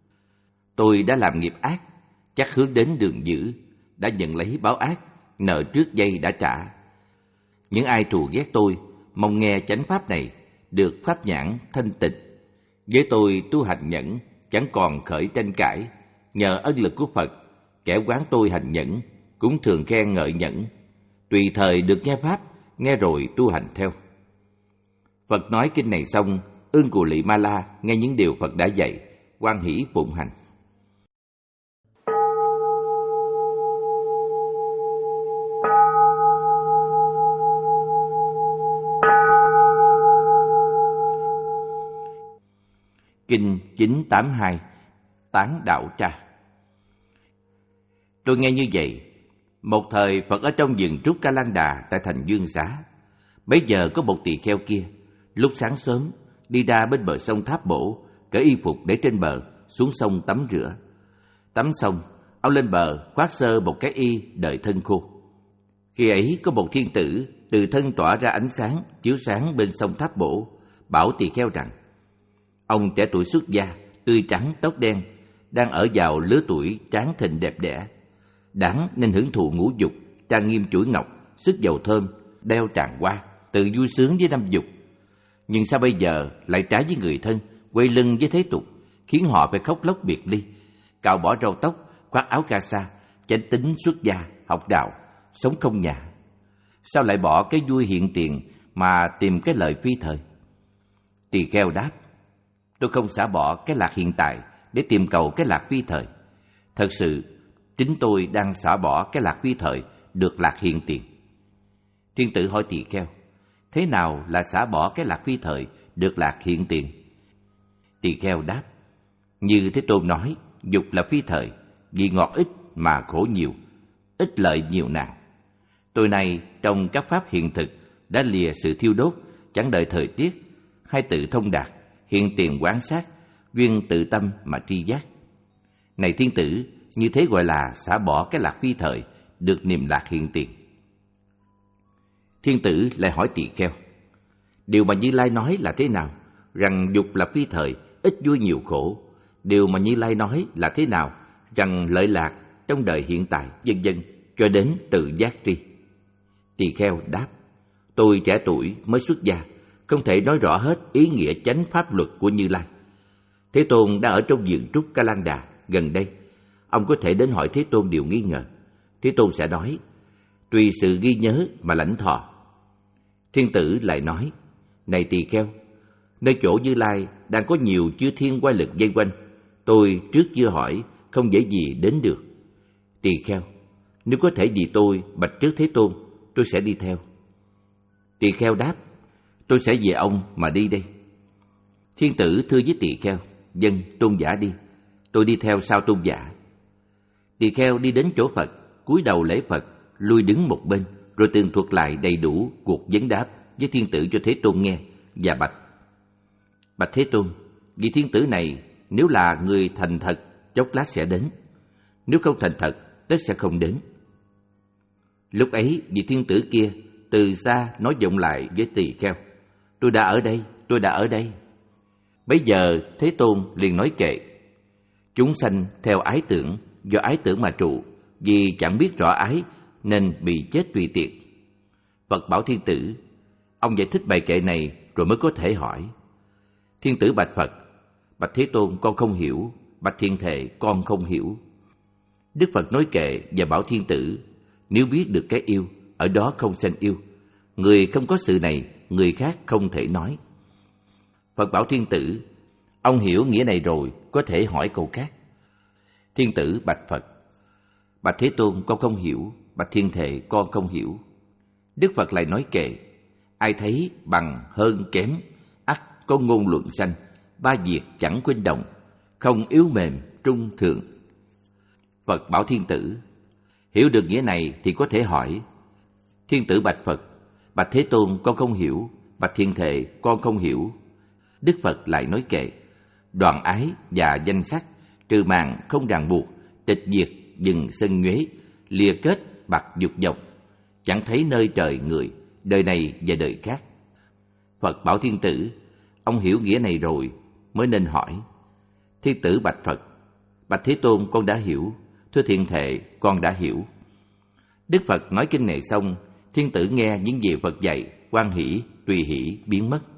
[SPEAKER 1] Tôi đã làm nghiệp ác, chắc hướng đến đường dữ, đã nhận lấy báo ác, nợ trước dây đã trả. Những ai thù ghét tôi, mong nghe chánh pháp này, được pháp nhãn thanh tịnh. Với tôi tu hành nhẫn, chẳng còn khởi tranh cãi, nhờ ân lực của Phật, kẻ quán tôi hành nhẫn, cũng thường khen ngợi nhẫn. Tùy thời được nghe pháp, nghe rồi tu hành theo. Phật nói kinh này xong, Ương Cù Lị Ma La nghe những điều Phật đã dạy, hoan hỷ phụng hành. Kinh chín tám hai Tán Đạo Tra. Tôi nghe như vậy. Một thời Phật ở trong vườn trúc Ca Lan Đà tại thành Dương Xá. Bấy giờ có một tỳ kheo kia, lúc sáng sớm đi ra bên bờ sông Tháp Bổ, cởi y phục để trên bờ, xuống sông tắm rửa. Tắm xong, ông lên bờ khoác sơ một cái y đợi thân khô. Khi ấy có một thiên tử từ thân tỏa ra ánh sáng, chiếu sáng bên sông Tháp Bổ, bảo tỳ kheo rằng: ông trẻ tuổi xuất gia, tươi trắng tóc đen, đang ở vào lứa tuổi tráng thịnh đẹp đẽ, đáng nên hưởng thụ ngũ dục, trang nghiêm chuỗi ngọc, sức dầu thơm, đeo tràng hoa, tự vui sướng với năm dục. Nhưng sao bây giờ lại trái với người thân, quay lưng với thế tục, khiến họ phải khóc lóc biệt ly, cạo bỏ râu tóc, khoác áo ca sa, chánh tín xuất gia, học đạo, sống không nhà? Sao lại bỏ cái vui hiện tiền mà tìm cái lợi phi thời? Tỳ kheo đáp: tôi không xả bỏ cái lạc hiện tại để tìm cầu cái lạc phi thời. Thật sự, chính tôi đang xả bỏ cái lạc phi thời, được lạc hiện tiền. Thiên tử hỏi tỳ kheo: thế nào là xả bỏ cái lạc phi thời, được lạc hiện tiền? Tỳ kheo đáp: như Thế Tôn nói, dục là phi thời, vì ngọt ít mà khổ nhiều, ít lợi nhiều nạn. Tôi nay trong các pháp hiện thực đã lìa sự thiêu đốt, chẳng đợi thời tiết, hay tự thông đạt, hiện tiền quán sát, duyên tự tâm mà tri giác. Này thiên tử, như thế gọi là xả bỏ cái lạc phi thời, được niềm lạc hiện tiền. Thiên tử lại hỏi tỳ kheo: điều mà Như Lai nói là thế nào? Rằng dục là phi thời, ít vui nhiều khổ. Điều mà Như Lai nói là thế nào? Rằng lợi lạc trong đời hiện tại, vân vân, cho đến tự giác tri. Tỳ kheo đáp: tôi trẻ tuổi mới xuất gia, không thể nói rõ hết ý nghĩa chánh pháp luật của Như Lai. Thế Tôn đã ở trong vườn trúc Ca Lan Đà gần đây, ông có thể đến hỏi Thế Tôn điều nghi ngờ. Thế Tôn sẽ nói: tùy sự ghi nhớ mà lãnh thọ. Thiên tử lại nói: này tỳ kheo, nơi chỗ Như Lai đang có nhiều chư thiên oai lực vây quanh, tôi trước chưa hỏi, không dễ gì đến được. Tỳ kheo, nếu có thể vì tôi bạch trước Thế Tôn, tôi sẽ đi theo. Tỳ kheo đáp: tôi sẽ về ông mà đi đây. Thiên tử thưa với tỳ kheo: vâng, tôn giả đi, tôi đi theo sau tôn giả. Tỳ kheo đi đến chỗ Phật, cúi đầu lễ Phật, lui đứng một bên, rồi tường thuật lại đầy đủ cuộc vấn đáp với thiên tử cho Thế Tôn nghe, và bạch: bạch Thế Tôn, vị thiên tử này nếu là người thành thật, chốc lát sẽ đến; nếu không thành thật, tất sẽ không đến. Lúc ấy vị thiên tử kia từ xa nói vọng lại với tỳ kheo: tôi đã ở đây, tôi đã ở đây. Bấy giờ Thế Tôn liền nói kệ: chúng sanh theo ái tưởng, do ái tưởng mà trụ, vì chẳng biết rõ ái nên bị chết tùy tiện. Phật bảo thiên tử: ông giải thích bài kệ này rồi mới có thể hỏi. Thiên tử bạch Phật: bạch Thế Tôn, con không hiểu. Bạch Thiên Thệ, con không hiểu. Đức Phật nói kệ và bảo thiên tử: nếu biết được cái yêu, ở đó không sanh yêu. Người không có sự này, người khác không thể nói. Phật bảo thiên tử: ông hiểu nghĩa này rồi, có thể hỏi câu khác. Thiên tử bạch Phật: bạch Thế Tôn, con không hiểu. Bạch Thiên Thệ, con không hiểu. Đức Phật lại nói kệ: ai thấy bằng hơn kém, ắt có ngôn luận sanh. Ba việc chẳng quên đồng, không yếu mềm trung thượng. Phật bảo thiên tử: hiểu được nghĩa này thì có thể hỏi. Thiên tử bạch Phật: bạch Thế Tôn, con không hiểu. Bạch Thiên Thệ, con không hiểu. Đức Phật lại nói kệ: đoàn ái và danh sắc, trừ màng không ràng buộc, tịch diệt dừng sân nhuế, lìa kết bạc dục vọng, chẳng thấy nơi trời người, đời này và đời khác. Phật bảo thiên tử: ông hiểu nghĩa này rồi mới nên hỏi. Thiên tử bạch Phật: bạch Thế Tôn, con đã hiểu. Thưa Thiên Thệ, con đã hiểu. Đức Phật nói kinh này xong, thiên tử nghe những gì Phật dạy, hoan hỷ, tùy hỷ biến mất.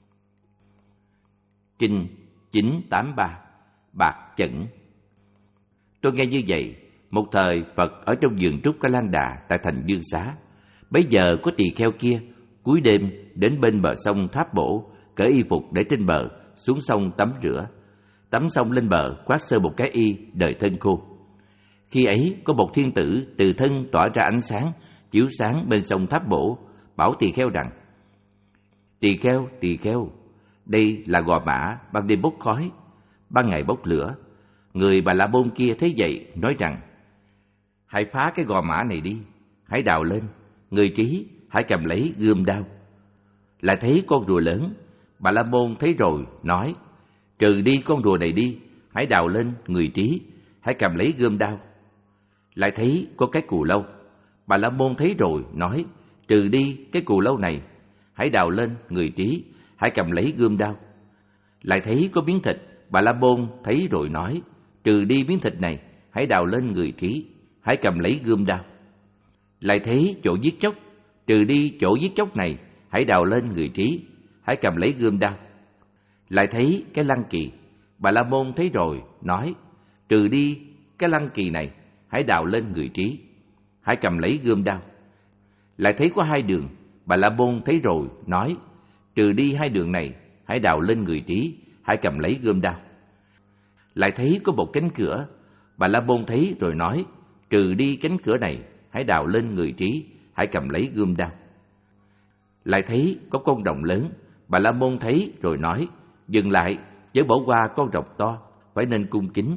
[SPEAKER 1] Kinh chín tám ba Bạc Chẩn. Tôi nghe như vậy, một thời Phật ở trong vườn trúc Ca Lan Đà tại thành Dương Xá. Bấy giờ có tỳ kheo kia cuối đêm đến bên bờ sông Tháp Bổ, cởi y phục để trên bờ, xuống sông tắm rửa. Tắm xong lên bờ, khoác sơ một cái y, đợi thân khô. Khi ấy có một thiên tử từ thân tỏa ra ánh sáng, chiếu sáng bên sông Tháp Bổ, bảo tỳ kheo rằng: tỳ kheo, tỳ kheo, đây là gò mã ban đêm bốc khói, ban ngày bốc lửa. Người Bà La Môn kia thấy vậy nói rằng: hãy phá cái gò mã này đi, hãy đào lên. Người trí hãy cầm lấy gươm đao. Lại thấy con rùa lớn, Bà La Môn thấy rồi, nói: Trừ đi con rùa này đi, hãy đào lên người trí, hãy cầm lấy gươm đao. Lại thấy có cái cù lâu. Bà La Môn thấy rồi, nói: Trừ đi cái cù lâu này, hãy đào lên người trí, hãy cầm lấy gươm đao. Lại thấy có miếng thịt. Bà La Môn thấy rồi, nói: Trừ đi miếng thịt này, hãy đào lên người trí, hãy cầm lấy gươm đao. Lại thấy chỗ giết chóc. Trừ đi chỗ giết chóc này, hãy đào lên người trí, hãy cầm lấy gươm đao. Lại thấy cái lăng kỳ. Bà La Môn thấy rồi, nói: Trừ đi cái lăng kỳ này, hãy đào lên người trí, hãy cầm lấy gươm đao. Lại thấy có hai đường. Bà La Môn thấy rồi, nói: Trừ đi hai đường này, hãy đào lên người trí, hãy cầm lấy gươm đao. Lại thấy có một cánh cửa. Bà La Môn thấy rồi, nói: Trừ đi cánh cửa này, hãy đào lên người trí, hãy cầm lấy gươm đao. Lại thấy có con rồng lớn. Bà La Môn thấy rồi, nói: Dừng lại, chớ bỏ qua con rồng to, phải nên cung kính.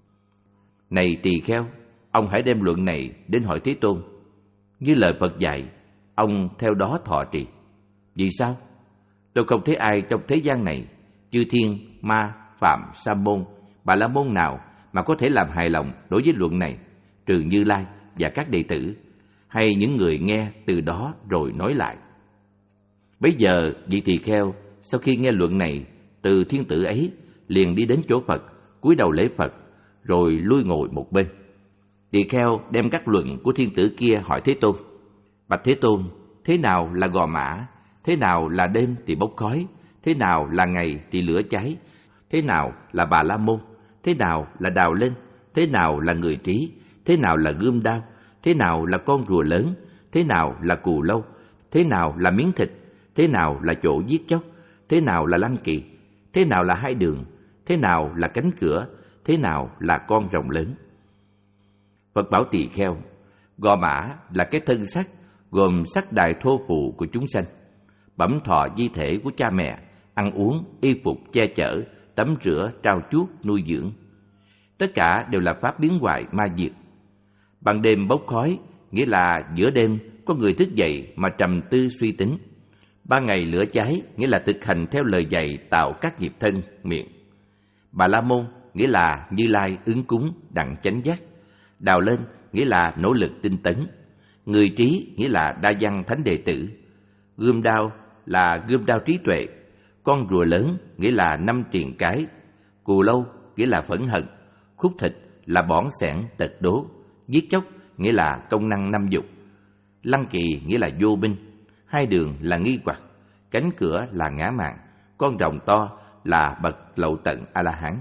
[SPEAKER 1] Này tỳ kheo, ông hãy đem luận này đến hỏi Thế Tôn. Như lời Phật dạy, ông theo đó thọ trì. Vì sao? Tôi không thấy ai trong thế gian này, chư thiên, ma, phạm, sa môn, bà la môn nào mà có thể làm hài lòng đối với luận này, trừ Như Lai và các đệ tử, hay những người nghe từ đó rồi nói lại. Bấy giờ vị tỳ kheo sau khi nghe luận này từ thiên tử ấy, liền đi đến chỗ Phật, cúi đầu lễ Phật, rồi lui ngồi một bên. Tỳ kheo đem các luận của thiên tử kia hỏi Thế Tôn: Bạch Thế Tôn, thế nào là gò mã? Thế nào là đêm thì bốc khói? Thế nào là ngày thì lửa cháy? Thế nào là Bà La Môn? Thế nào là đào lên? Thế nào là người trí? Thế nào là gươm đao? Thế nào là con rùa lớn? Thế nào là cù lâu? Thế nào là miếng thịt? Thế nào là chỗ giết chóc? Thế nào là lăng kỳ? Thế nào là hai đường? Thế nào là cánh cửa? Thế nào là con rồng lớn? Phật bảo tỳ kheo: Gò mã là cái thân sắc, gồm sắc đài thô phụ của chúng sanh, bẩm thọ di thể của cha mẹ, ăn uống, y phục che chở, tắm rửa, trao chuốt, nuôi dưỡng. Tất cả đều là pháp biến hoại ma diệt. Ban đêm bốc khói, nghĩa là giữa đêm có người thức dậy mà trầm tư suy tính. Ban ngày lửa cháy, nghĩa là thực hành theo lời dạy tạo các nghiệp thân, miệng. Bà La Môn, nghĩa là Như Lai ứng cúng, đặng chánh giác. Đào lên, nghĩa là nỗ lực tinh tấn. Người trí, nghĩa là đa văn thánh đệ tử. Gươm đao là gươm đao trí tuệ. Con rùa lớn, nghĩa là năm triền cái. Cù lâu, nghĩa là phẫn hận. Khúc thịt là bỏn sẻn tật đố. Giết chóc, nghĩa là công năng năm dục. Lăng kỳ, nghĩa là vô minh. Hai đường là nghi hoặc. Cánh cửa là ngã mạn. Con rồng to là bậc lậu tận A-la-hán.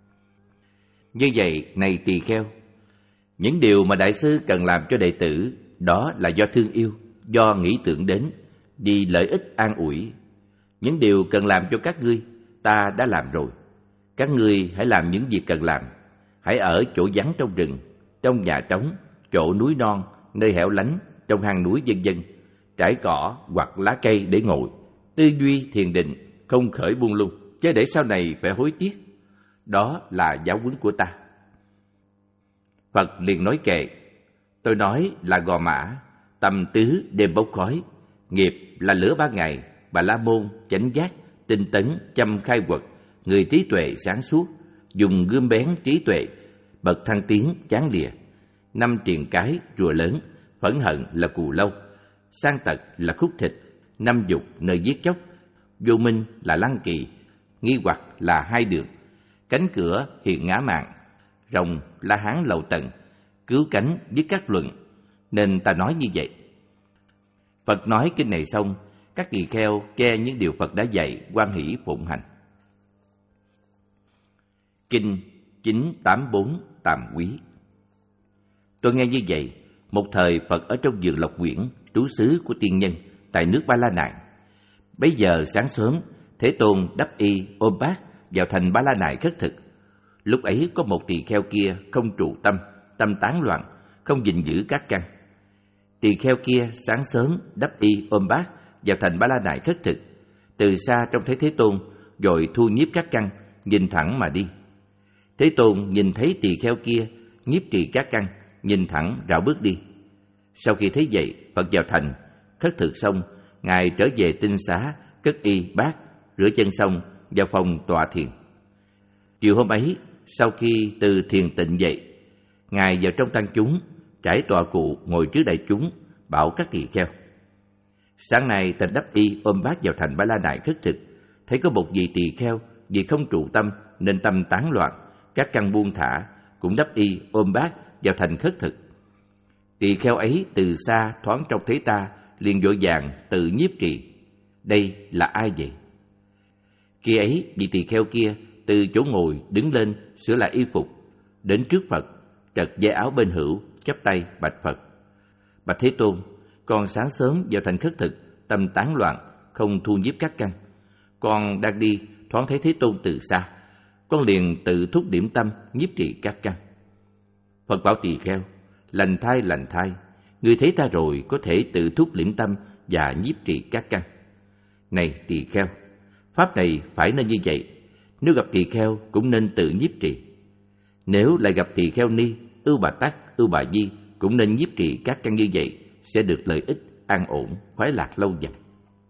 [SPEAKER 1] Như vậy, này tỳ kheo, những điều mà đại sư cần làm cho đệ tử, đó là do thương yêu, do nghĩ tưởng đến, vì lợi ích an ủi. Những điều cần làm cho các ngươi, ta đã làm rồi. Các ngươi hãy làm những việc cần làm. Hãy ở chỗ vắng trong rừng, trong nhà trống, chỗ núi non, nơi hẻo lánh, trong hang núi vân vân, trải cỏ hoặc lá cây để ngồi, tư duy thiền định, không khởi buông lung, chứ để sau này phải hối tiếc. Đó là giáo huấn của ta. Phật liền nói kệ: Tôi nói là gò mã, tâm tứ đêm bốc khói, nghiệp là lửa ba ngày, Bà La Môn chánh giác, tinh tấn chăm khai quật, người trí tuệ sáng suốt, dùng gươm bén trí tuệ, bậc thăng tiến chán lìa. Năm triền cái rùa lớn, phẫn hận là cù lâu, sang tật là khúc thịt, năm dục nơi giết chóc, vô minh là lăng kỳ, nghi hoặc là hai đường, cánh cửa hiện ngã mạn, rồng la hán lậu tận, cứu cánh với các luận, nên ta nói như vậy. Phật nói kinh này xong, các tỳ kheo che những điều Phật đã dạy, hoan hỷ phụng hành. Kinh chín tám bốn Tàm Quý. Tôi nghe như vậy, một thời Phật ở trong vườn Lộc Quyển, trú xứ của tiên nhân tại nước Ba La Nại. Bấy giờ sáng sớm, Thế Tôn đắp y ôm bát vào thành Ba La Nại khất thực. Lúc ấy có một tỳ kheo kia không trụ tâm, tâm tán loạn, không gìn giữ các căn. Tỳ kheo kia sáng sớm đắp y ôm bát vào thành Ba La Nại khất thực. Từ xa trông thấy Thế Tôn, rồi thu nhiếp các căn, nhìn thẳng mà đi. Thế Tôn nhìn thấy tỳ kheo kia nhiếp trì các căn, nhìn thẳng rảo bước đi. Sau khi thấy vậy, Phật vào thành khất thực xong, ngài trở về tinh xá, cất y bát, rửa chân xong vào phòng tọa thiền. Chiều hôm ấy, sau khi từ thiền tịnh dậy, Ngài vào trong tăng chúng, trải tọa cụ ngồi trước đại chúng, bảo các tỳ kheo: sáng nay Tịnh Đắp Y ôm bát vào thành Ba La Nại khất thực, thấy có một vị tỳ kheo vì không trụ tâm nên tâm tán loạn, các căn buông thả, cũng đắp y ôm bát vào thành khất thực. Tỳ kheo ấy từ xa thoáng trông thấy ta, liền vội vàng tự nhiếp trì: đây là ai vậy? Khi ấy vị tỳ kheo kia từ chỗ ngồi đứng lên sửa lại y phục, đến trước Phật, trật dây áo bên hữu, chắp tay bạch Phật: bạch Thế Tôn, con sáng sớm vào thành khất thực, tâm tán loạn, không thu nhiếp các căn. Con đang đi thoáng thấy Thế Tôn từ xa, con liền tự thúc điểm tâm nhiếp trì các căn. Phật bảo tỳ kheo: lành thai lành thai, người thấy ta rồi có thể tự thúc liễm tâm và nhiếp trì các căn. Này tỳ kheo, pháp này phải nên như vậy. Nếu gặp tỳ kheo cũng nên tự nhiếp trì. Nếu lại gặp tỳ kheo ni, ưu bà tắc, ưu bà di, cũng nên nhiếp trì các căn như vậy, sẽ được lợi ích, an ổn, khoái lạc lâu dài.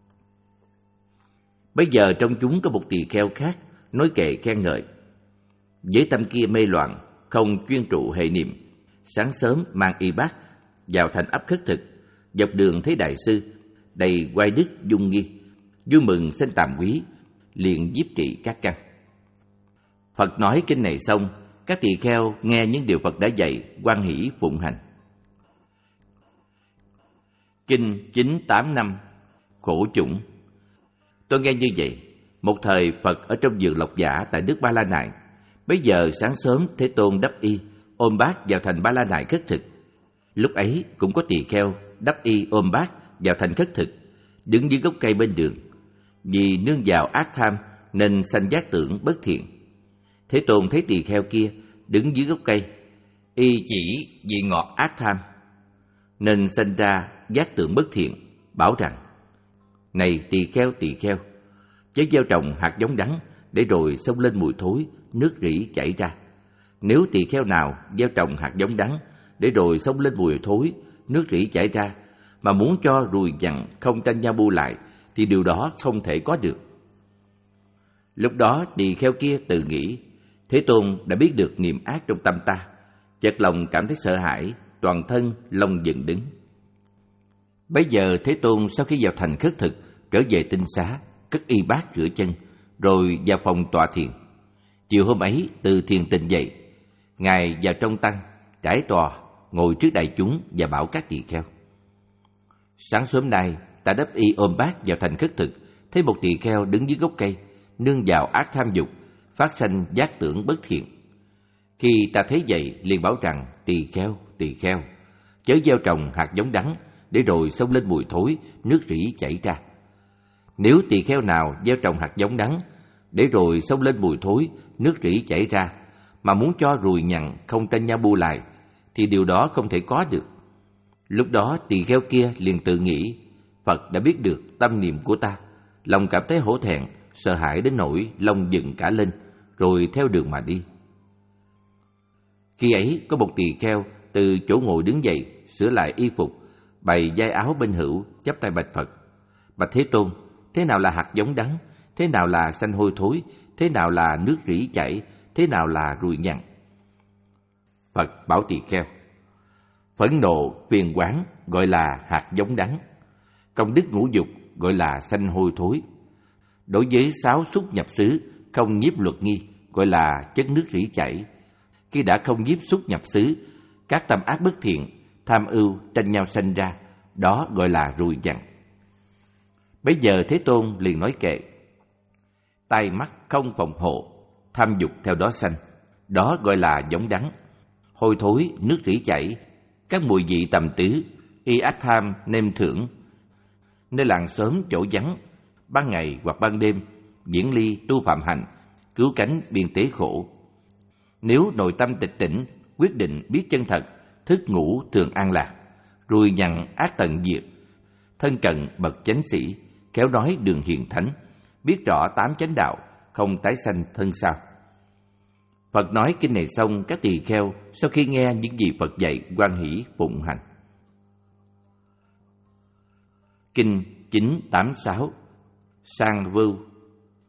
[SPEAKER 1] Bây giờ trong chúng có một tỳ kheo khác nói kệ khen ngợi: với tâm kia mê loạn, không chuyên trụ hệ niệm, sáng sớm mang y bát vào thành ấp khất thực, dọc đường thấy đại sư đầy oai đức dung nghi, vui mừng sinh tàm quý, liền nhiếp trì các căn. Phật nói kinh này xong, các tỳ kheo nghe những điều Phật đã dạy, hoan hỷ phụng hành. Kinh chín tám năm khổ chủng. Tôi nghe như vậy, một thời Phật ở trong vườn Lộc Giả tại nước Ba La Nại. Bấy giờ sáng sớm Thế Tôn đắp y ôm bát vào thành Ba La Nại khất thực. Lúc ấy cũng có tỳ kheo đắp y ôm bát vào thành khất thực, đứng dưới gốc cây bên đường. Vì nương vào ác tham nên sanh giác tưởng bất thiện. Thế Tôn thấy tỳ kheo kia đứng dưới gốc cây, y chỉ vị ngọt ác tham nên sanh ra giác tưởng bất thiện, bảo rằng: này tỳ kheo tỳ kheo, chớ gieo trồng hạt giống đắng để rồi xông lên mùi thối, nước rỉ chảy ra. Nếu tỳ kheo nào gieo trồng hạt giống đắng để rồi xông lên mùi thối, nước rỉ chảy ra, mà muốn cho ruồi giằng không tranh nhau bu lại, thì điều đó không thể có được. Lúc đó tỳ kheo kia tự nghĩ: Thế Tôn đã biết được niềm ác trong tâm ta, chợt lòng cảm thấy sợ hãi, toàn thân lông dựng đứng. Bấy giờ Thế Tôn sau khi vào thành khất thực, trở về tinh xá, cất y bát rửa chân, rồi vào phòng tọa thiền. Chiều hôm ấy từ thiền tịnh dậy, Ngài vào trong tăng, trải tòa, ngồi trước đại chúng và bảo các tỳ kheo: sáng sớm nay ta đắp y ôm bát vào thành khất thực, thấy một tỳ kheo đứng dưới gốc cây, nương vào ác tham dục, phát sanh giác tưởng bất thiện. Khi ta thấy vậy liền bảo rằng: tỳ kheo tỳ kheo, chớ gieo trồng hạt giống đắng để rồi xông lên mùi thối, nước rỉ chảy ra. Nếu tỳ kheo nào gieo trồng hạt giống đắng để rồi xông lên mùi thối, nước rỉ chảy ra, mà muốn cho ruồi nhặn không tranh nhau bu lại, thì điều đó không thể có được. Lúc đó tỳ kheo kia liền tự nghĩ: Phật đã biết được tâm niệm của ta, lòng cảm thấy hổ thẹn, sợ hãi đến nỗi lông dựng cả lên, rồi theo đường mà đi. Khi ấy có một tỳ kheo từ chỗ ngồi đứng dậy, sửa lại y phục, bày vai áo bên hữu, chắp tay bạch Phật: bạch Thế Tôn, thế nào là hạt giống đắng? Thế nào là xanh hôi thối? Thế nào là nước rỉ chảy? Thế nào là ruồi nhặn? Phật bảo tỳ kheo: phẫn nộ phiền oán gọi là hạt giống đắng, công đức ngũ dục gọi là xanh hôi thối. Đối với sáu xúc nhập xứ không nhiếp luật nghi gọi là chất nước rỉ chảy. Khi đã không nhiếp xúc nhập xứ, các tâm ác bất thiện, tham ưu tranh nhau sanh ra, đó gọi là ruồi nhặn. Bấy giờ Thế Tôn liền nói kệ: tai mắt không phòng hộ, tham dục theo đó sanh, đó gọi là giống đắng. Hôi thối, nước rỉ chảy, các mùi vị tầm tứ, y ác tham nêm thưởng. Nơi làng sớm chỗ vắng, ban ngày hoặc ban đêm, diễn ly tu phạm hành, cứu cánh biên tế khổ. Nếu nội tâm tịch tỉnh, quyết định biết chân thật, thức ngủ thường an lạc, ruồi nhặn ác tận diệt, thân cận bậc chánh sĩ, khéo nói đường hiền thánh, biết rõ tám chánh đạo, không tái sanh thân sau. Phật nói kinh này xong, các tỳ kheo sau khi nghe những gì Phật dạy, hoan hỷ phụng hành. Kinh chín tám sáu Sang Vưu.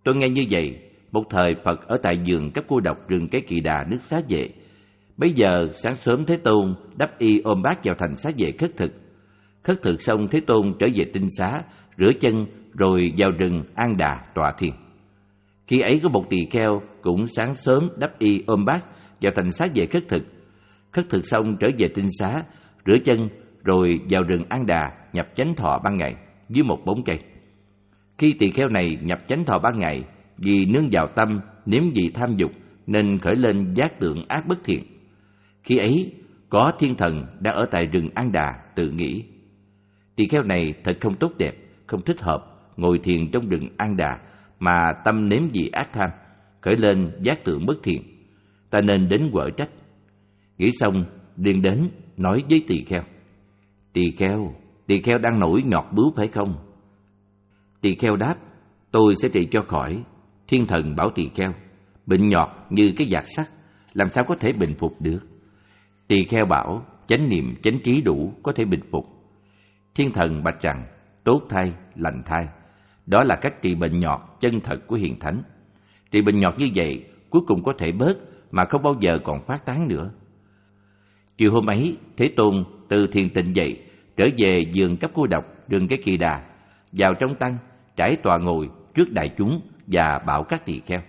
[SPEAKER 1] Tôi nghe như vậy, một thời Phật ở tại vườn Cấp Cô Độc rừng Cái Kỳ Đà nước Xá Vệ. Bấy giờ sáng sớm Thế Tôn đắp y ôm bát vào thành Xá Vệ khất thực. Khất thực xong Thế Tôn trở về tinh xá, rửa chân rồi vào rừng An Đà tọa thiền. Khi ấy có một tỳ kheo cũng sáng sớm đắp y ôm bát vào thành Xá Vệ khất thực. Khất thực xong trở về tinh xá, rửa chân rồi vào rừng An Đà nhập chánh thọ ban ngày dưới một bóng cây. Khi tỳ kheo này nhập chánh thọ ban ngày, vì nương vào tâm nếm vị tham dục nên khởi lên giác tượng ác bất thiện. Khi ấy có thiên thần đang ở tại rừng An Đà tự nghĩ: tỳ kheo này thật không tốt đẹp, không thích hợp ngồi thiền trong rừng An Đà mà tâm nếm vị ác tham, khởi lên giác tượng bất thiện, ta nên đến quở trách. Nghĩ xong liền đến nói với tỳ kheo: tỳ kheo, tỳ kheo đang nổi nhọt bướu phải không? Tỳ kheo đáp: tôi sẽ trị cho khỏi. Thiên thần bảo tỳ kheo: bệnh nhọt như cái vạc sắt, làm sao có thể bình phục được? Tỳ kheo bảo: chánh niệm chánh trí đủ có thể bình phục. Thiên thần bạch rằng: tốt thay, lành thay. Đó là cách trị bệnh nhọt chân thật của hiền thánh. Trị bệnh nhọt như vậy cuối cùng có thể bớt mà không bao giờ còn phát tán nữa. Chiều hôm ấy, Thế Tôn từ thiền tịnh dậy, trở về vườn Cấp Cô Độc rừng Cái Kỳ Đà, vào trong tăng, trải tọa ngồi trước đại chúng và bảo các tỳ kheo: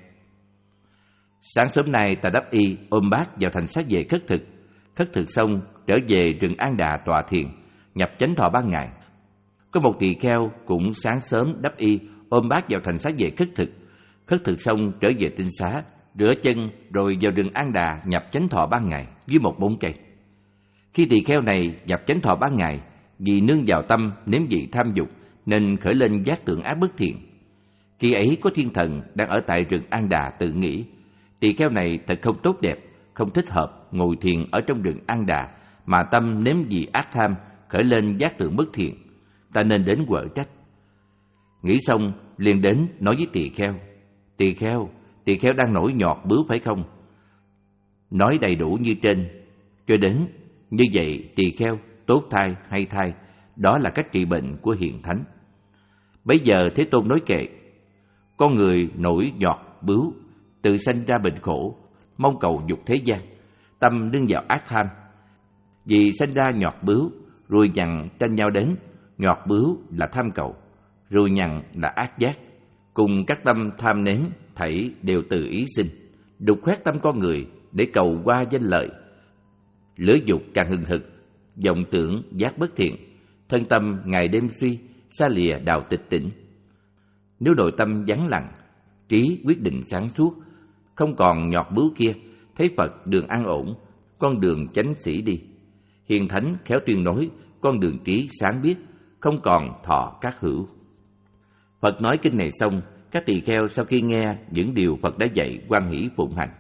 [SPEAKER 1] sáng sớm nay ta đắp y ôm bát vào thành Xá Vệ khất thực. Khất thực xong trở về rừng An Đà tọa thiền, nhập chánh thọ ban ngày. Có một tỳ kheo cũng sáng sớm đắp y ôm bát vào thành Xá Vệ khất thực. Khất thực xong trở về tinh xá, rửa chân rồi vào rừng An Đà nhập chánh thọ ban ngày dưới một bóng cây. Khi tỳ kheo này nhập chánh thọ ban ngày, vì nương vào tâm nếm vị tham dục nên khởi lên giác tượng ác bất thiện. Khi ấy có thiên thần đang ở tại rừng An Đà tự nghĩ: tỳ kheo này thật không tốt đẹp, không thích hợp ngồi thiền ở trong rừng An Đà mà tâm nếm vị ác tham, khởi lên giác tượng bất thiện, ta nên đến quở trách. Nghĩ xong liền đến nói với tỳ kheo: tỳ kheo, tỳ kheo đang nổi nhọt bướu phải không? Nói đầy đủ như trên cho đến: như vậy tỳ kheo, tốt thay, hay thay. Đó là cách trị bệnh của hiền thánh. Bấy giờ Thế Tôn nói kệ: con người nổi nhọt bướu, tự sanh ra bệnh khổ, mong cầu dục thế gian, tâm đương vào ác tham. Vì sanh ra nhọt bướu, rồi nhằn tranh nhau đến. Nhọt bướu là tham cầu, rồi nhằn là ác giác. Cùng các tâm tham nếm thảy đều từ ý sinh, đục khoét tâm con người để cầu qua danh lợi. Lửa dục càng hừng hực, vọng tưởng giác bất thiện, thân tâm ngày đêm suy, xa lìa đạo tịch tỉnh. Nếu nội tâm vắng lặng, trí quyết định sáng suốt, không còn nhọt bướu kia, thấy Phật đường an ổn, con đường chánh sĩ đi. Hiền thánh khéo tuyên nói, con đường trí sáng biết, không còn thọ các hữu. Phật nói kinh này xong, các tỳ kheo sau khi nghe những điều Phật đã dạy hoan hỷ phụng hành.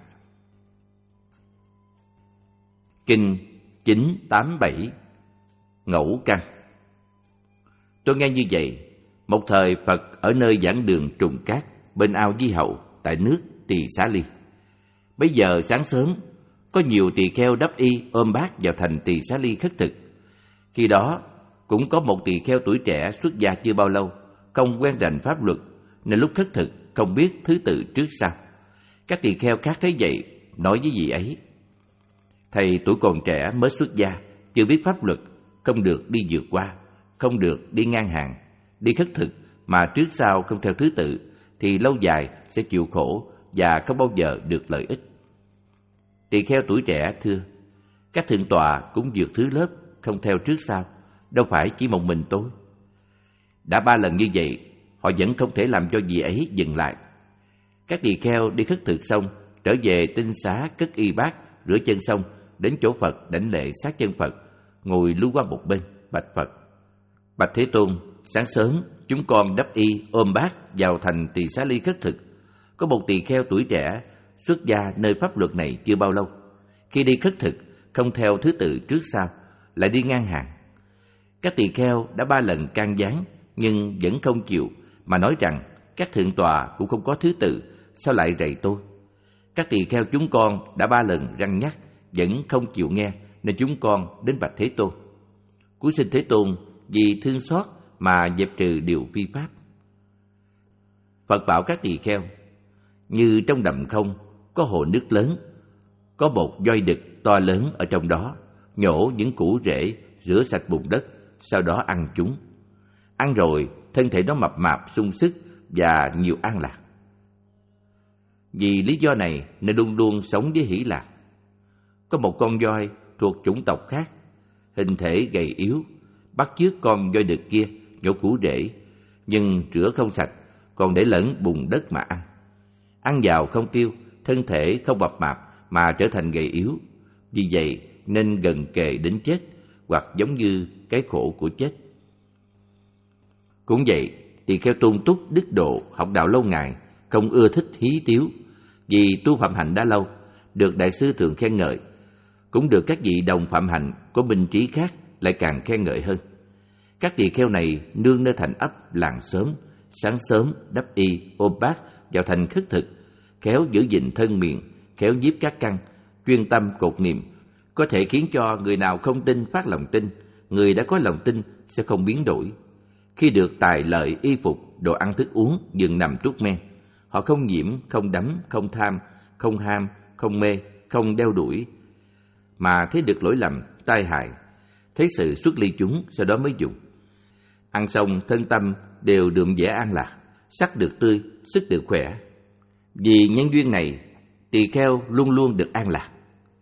[SPEAKER 1] Kinh chín tám bảy Ngẫu Căn. Tôi nghe như vậy, một thời Phật ở nơi giảng đường Trùng Cát bên ao Di Hậu tại nước Tỳ Xá Ly. Bây giờ sáng sớm, có nhiều tỳ kheo đắp y ôm bát vào thành Tỳ Xá Ly khất thực. Khi đó cũng có một tỳ kheo tuổi trẻ xuất gia chưa bao lâu, không quen rành pháp luật nên lúc khất thực không biết thứ tự trước sau. Các tỳ kheo khác thấy vậy nói với vị ấy: thầy tuổi còn trẻ mới xuất gia, chưa biết pháp luật, không được đi vượt qua, không được đi ngang hàng. Đi khất thực mà trước sau không theo thứ tự thì lâu dài sẽ chịu khổ và không bao giờ được lợi ích. Tỳ kheo tuổi trẻ thưa: các thượng tọa cũng vượt thứ lớp, không theo trước sau, đâu phải chỉ một mình tôi. Đã ba lần như vậy, họ vẫn không thể làm cho vị ấy dừng lại. Các tỳ kheo đi khất thực xong, trở về tinh xá cất y bát, rửa chân xong, đến chỗ Phật đảnh lễ sát chân Phật, ngồi lưu qua một bên, bạch Phật: bạch Thế Tôn, sáng sớm chúng con đắp y ôm bát vào thành Tỳ Xá Ly khất thực. Có một tỳ kheo tuổi trẻ xuất gia nơi pháp luật này chưa bao lâu, khi đi khất thực không theo thứ tự trước sau, lại đi ngang hàng. Các tỳ kheo đã ba lần can gián nhưng vẫn không chịu, mà nói rằng các thượng tọa cũng không có thứ tự, sao lại rầy tôi? Các tỳ kheo chúng con đã ba lần răn nhắc vẫn không chịu nghe, nên chúng con đến bạch Thế Tôn. Cúi xin Thế Tôn vì thương xót mà dẹp trừ điều phi pháp. Phật bảo các tỳ kheo, như trong đầm không có hồ nước lớn, có một voi đực to lớn ở trong đó, nhổ những củ rễ, rửa sạch bùn đất, sau đó ăn chúng. Ăn rồi, thân thể nó mập mạp, sung sức và nhiều an lạc. Vì lý do này nên luôn luôn sống với hỷ lạc. Có một con voi thuộc chủng tộc khác, hình thể gầy yếu, bắt chước con voi đực kia nhổ củ rễ, nhưng rửa không sạch, còn để lẫn bùn đất mà ăn. Ăn vào không tiêu, thân thể không mập mạp mà trở thành gầy yếu. Vì vậy nên gần kề đến chết, hoặc giống như cái khổ của chết. Cũng vậy, tỳ kheo tôn túc đức độ, học đạo lâu ngày, không ưa thích hí tiếu, vì tu phạm hạnh đã lâu, được đại sư thường khen ngợi, cũng được các vị đồng phạm hạnh có minh trí khác lại càng khen ngợi hơn. Các tỳ kheo này nương nơi thành ấp làng xóm, sáng sớm đắp y ôm bát vào thành khất thực, khéo giữ gìn thân miệng, khéo nhiếp các căn, chuyên tâm cột niệm, có thể khiến cho người nào không tin phát lòng tin, người đã có lòng tin sẽ không biến đổi. Khi được tài lợi y phục, đồ ăn thức uống, giường nằm thuốc men, họ không nhiễm, không đắm, không tham, không ham, không mê, không đeo đuổi, mà thấy được lỗi lầm, tai hại, thấy sự xuất ly chúng, sau đó mới dùng. Ăn xong thân tâm đều đượm vẻ an lạc, sắc được tươi, sức được khỏe. Vì nhân duyên này, tỳ kheo luôn luôn được an lạc.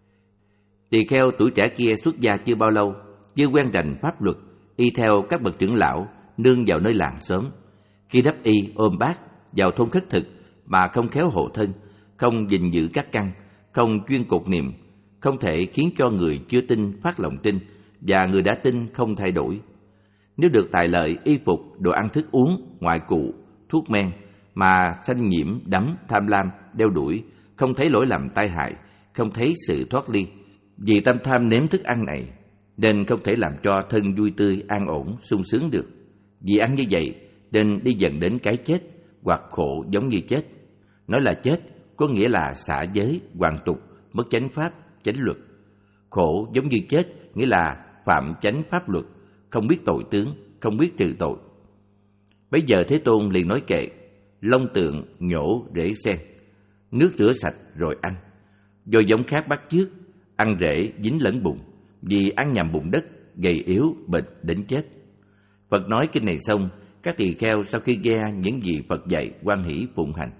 [SPEAKER 1] Tỳ kheo tuổi trẻ kia xuất gia chưa bao lâu, chưa quen rành pháp luật, y theo các bậc trưởng lão, nương vào nơi làng xóm. Khi đắp y ôm bát vào thôn khất thực mà không khéo hộ thân, không gìn giữ các căn, không chuyên cột niệm, không thể khiến cho người chưa tin phát lòng tin, và người đã tin không thay đổi. Nếu được tài lợi y phục, đồ ăn thức uống, ngoại cụ, thuốc men mà sanh nhiễm, đắm, tham lam, đeo đuổi, không thấy lỗi lầm tai hại, không thấy sự thoát ly, vì tâm tham nếm thức ăn này nên không thể làm cho thân vui tươi, an ổn, sung sướng được. Vì ăn như vậy nên đi dần đến cái chết, hoặc khổ giống như chết. Nói là chết có nghĩa là xả giới, hoàn tục, mất chánh pháp, chánh luật. Khổ giống như chết nghĩa là phạm chánh pháp luật, không biết tội tướng, không biết trừ tội. Bây giờ Thế Tôn liền nói kệ: lông tượng nhổ rễ sen, nước rửa sạch rồi ăn. Do giống khác bắt chước, ăn rễ dính lẫn bùn, vì ăn nhầm bùn đất, gầy yếu, bệnh đến chết. Phật nói kinh này xong, các tỳ kheo sau khi nghe những gì Phật dạy hoan hỷ phụng hành.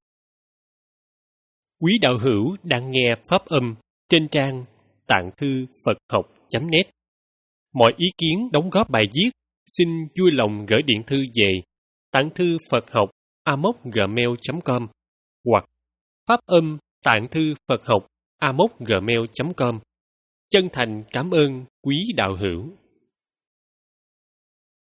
[SPEAKER 2] Quý đạo hữu đang nghe pháp âm trên trang tạng thư Phật học chấm net. Mọi ý kiến đóng góp bài viết xin vui lòng gửi điện thư về tạng thư Phật học a m o c gmail chấm com hoặc pháp âm tạng thư Phật học a m o c gmail chấm com. Chân thành cảm ơn quý đạo hữu.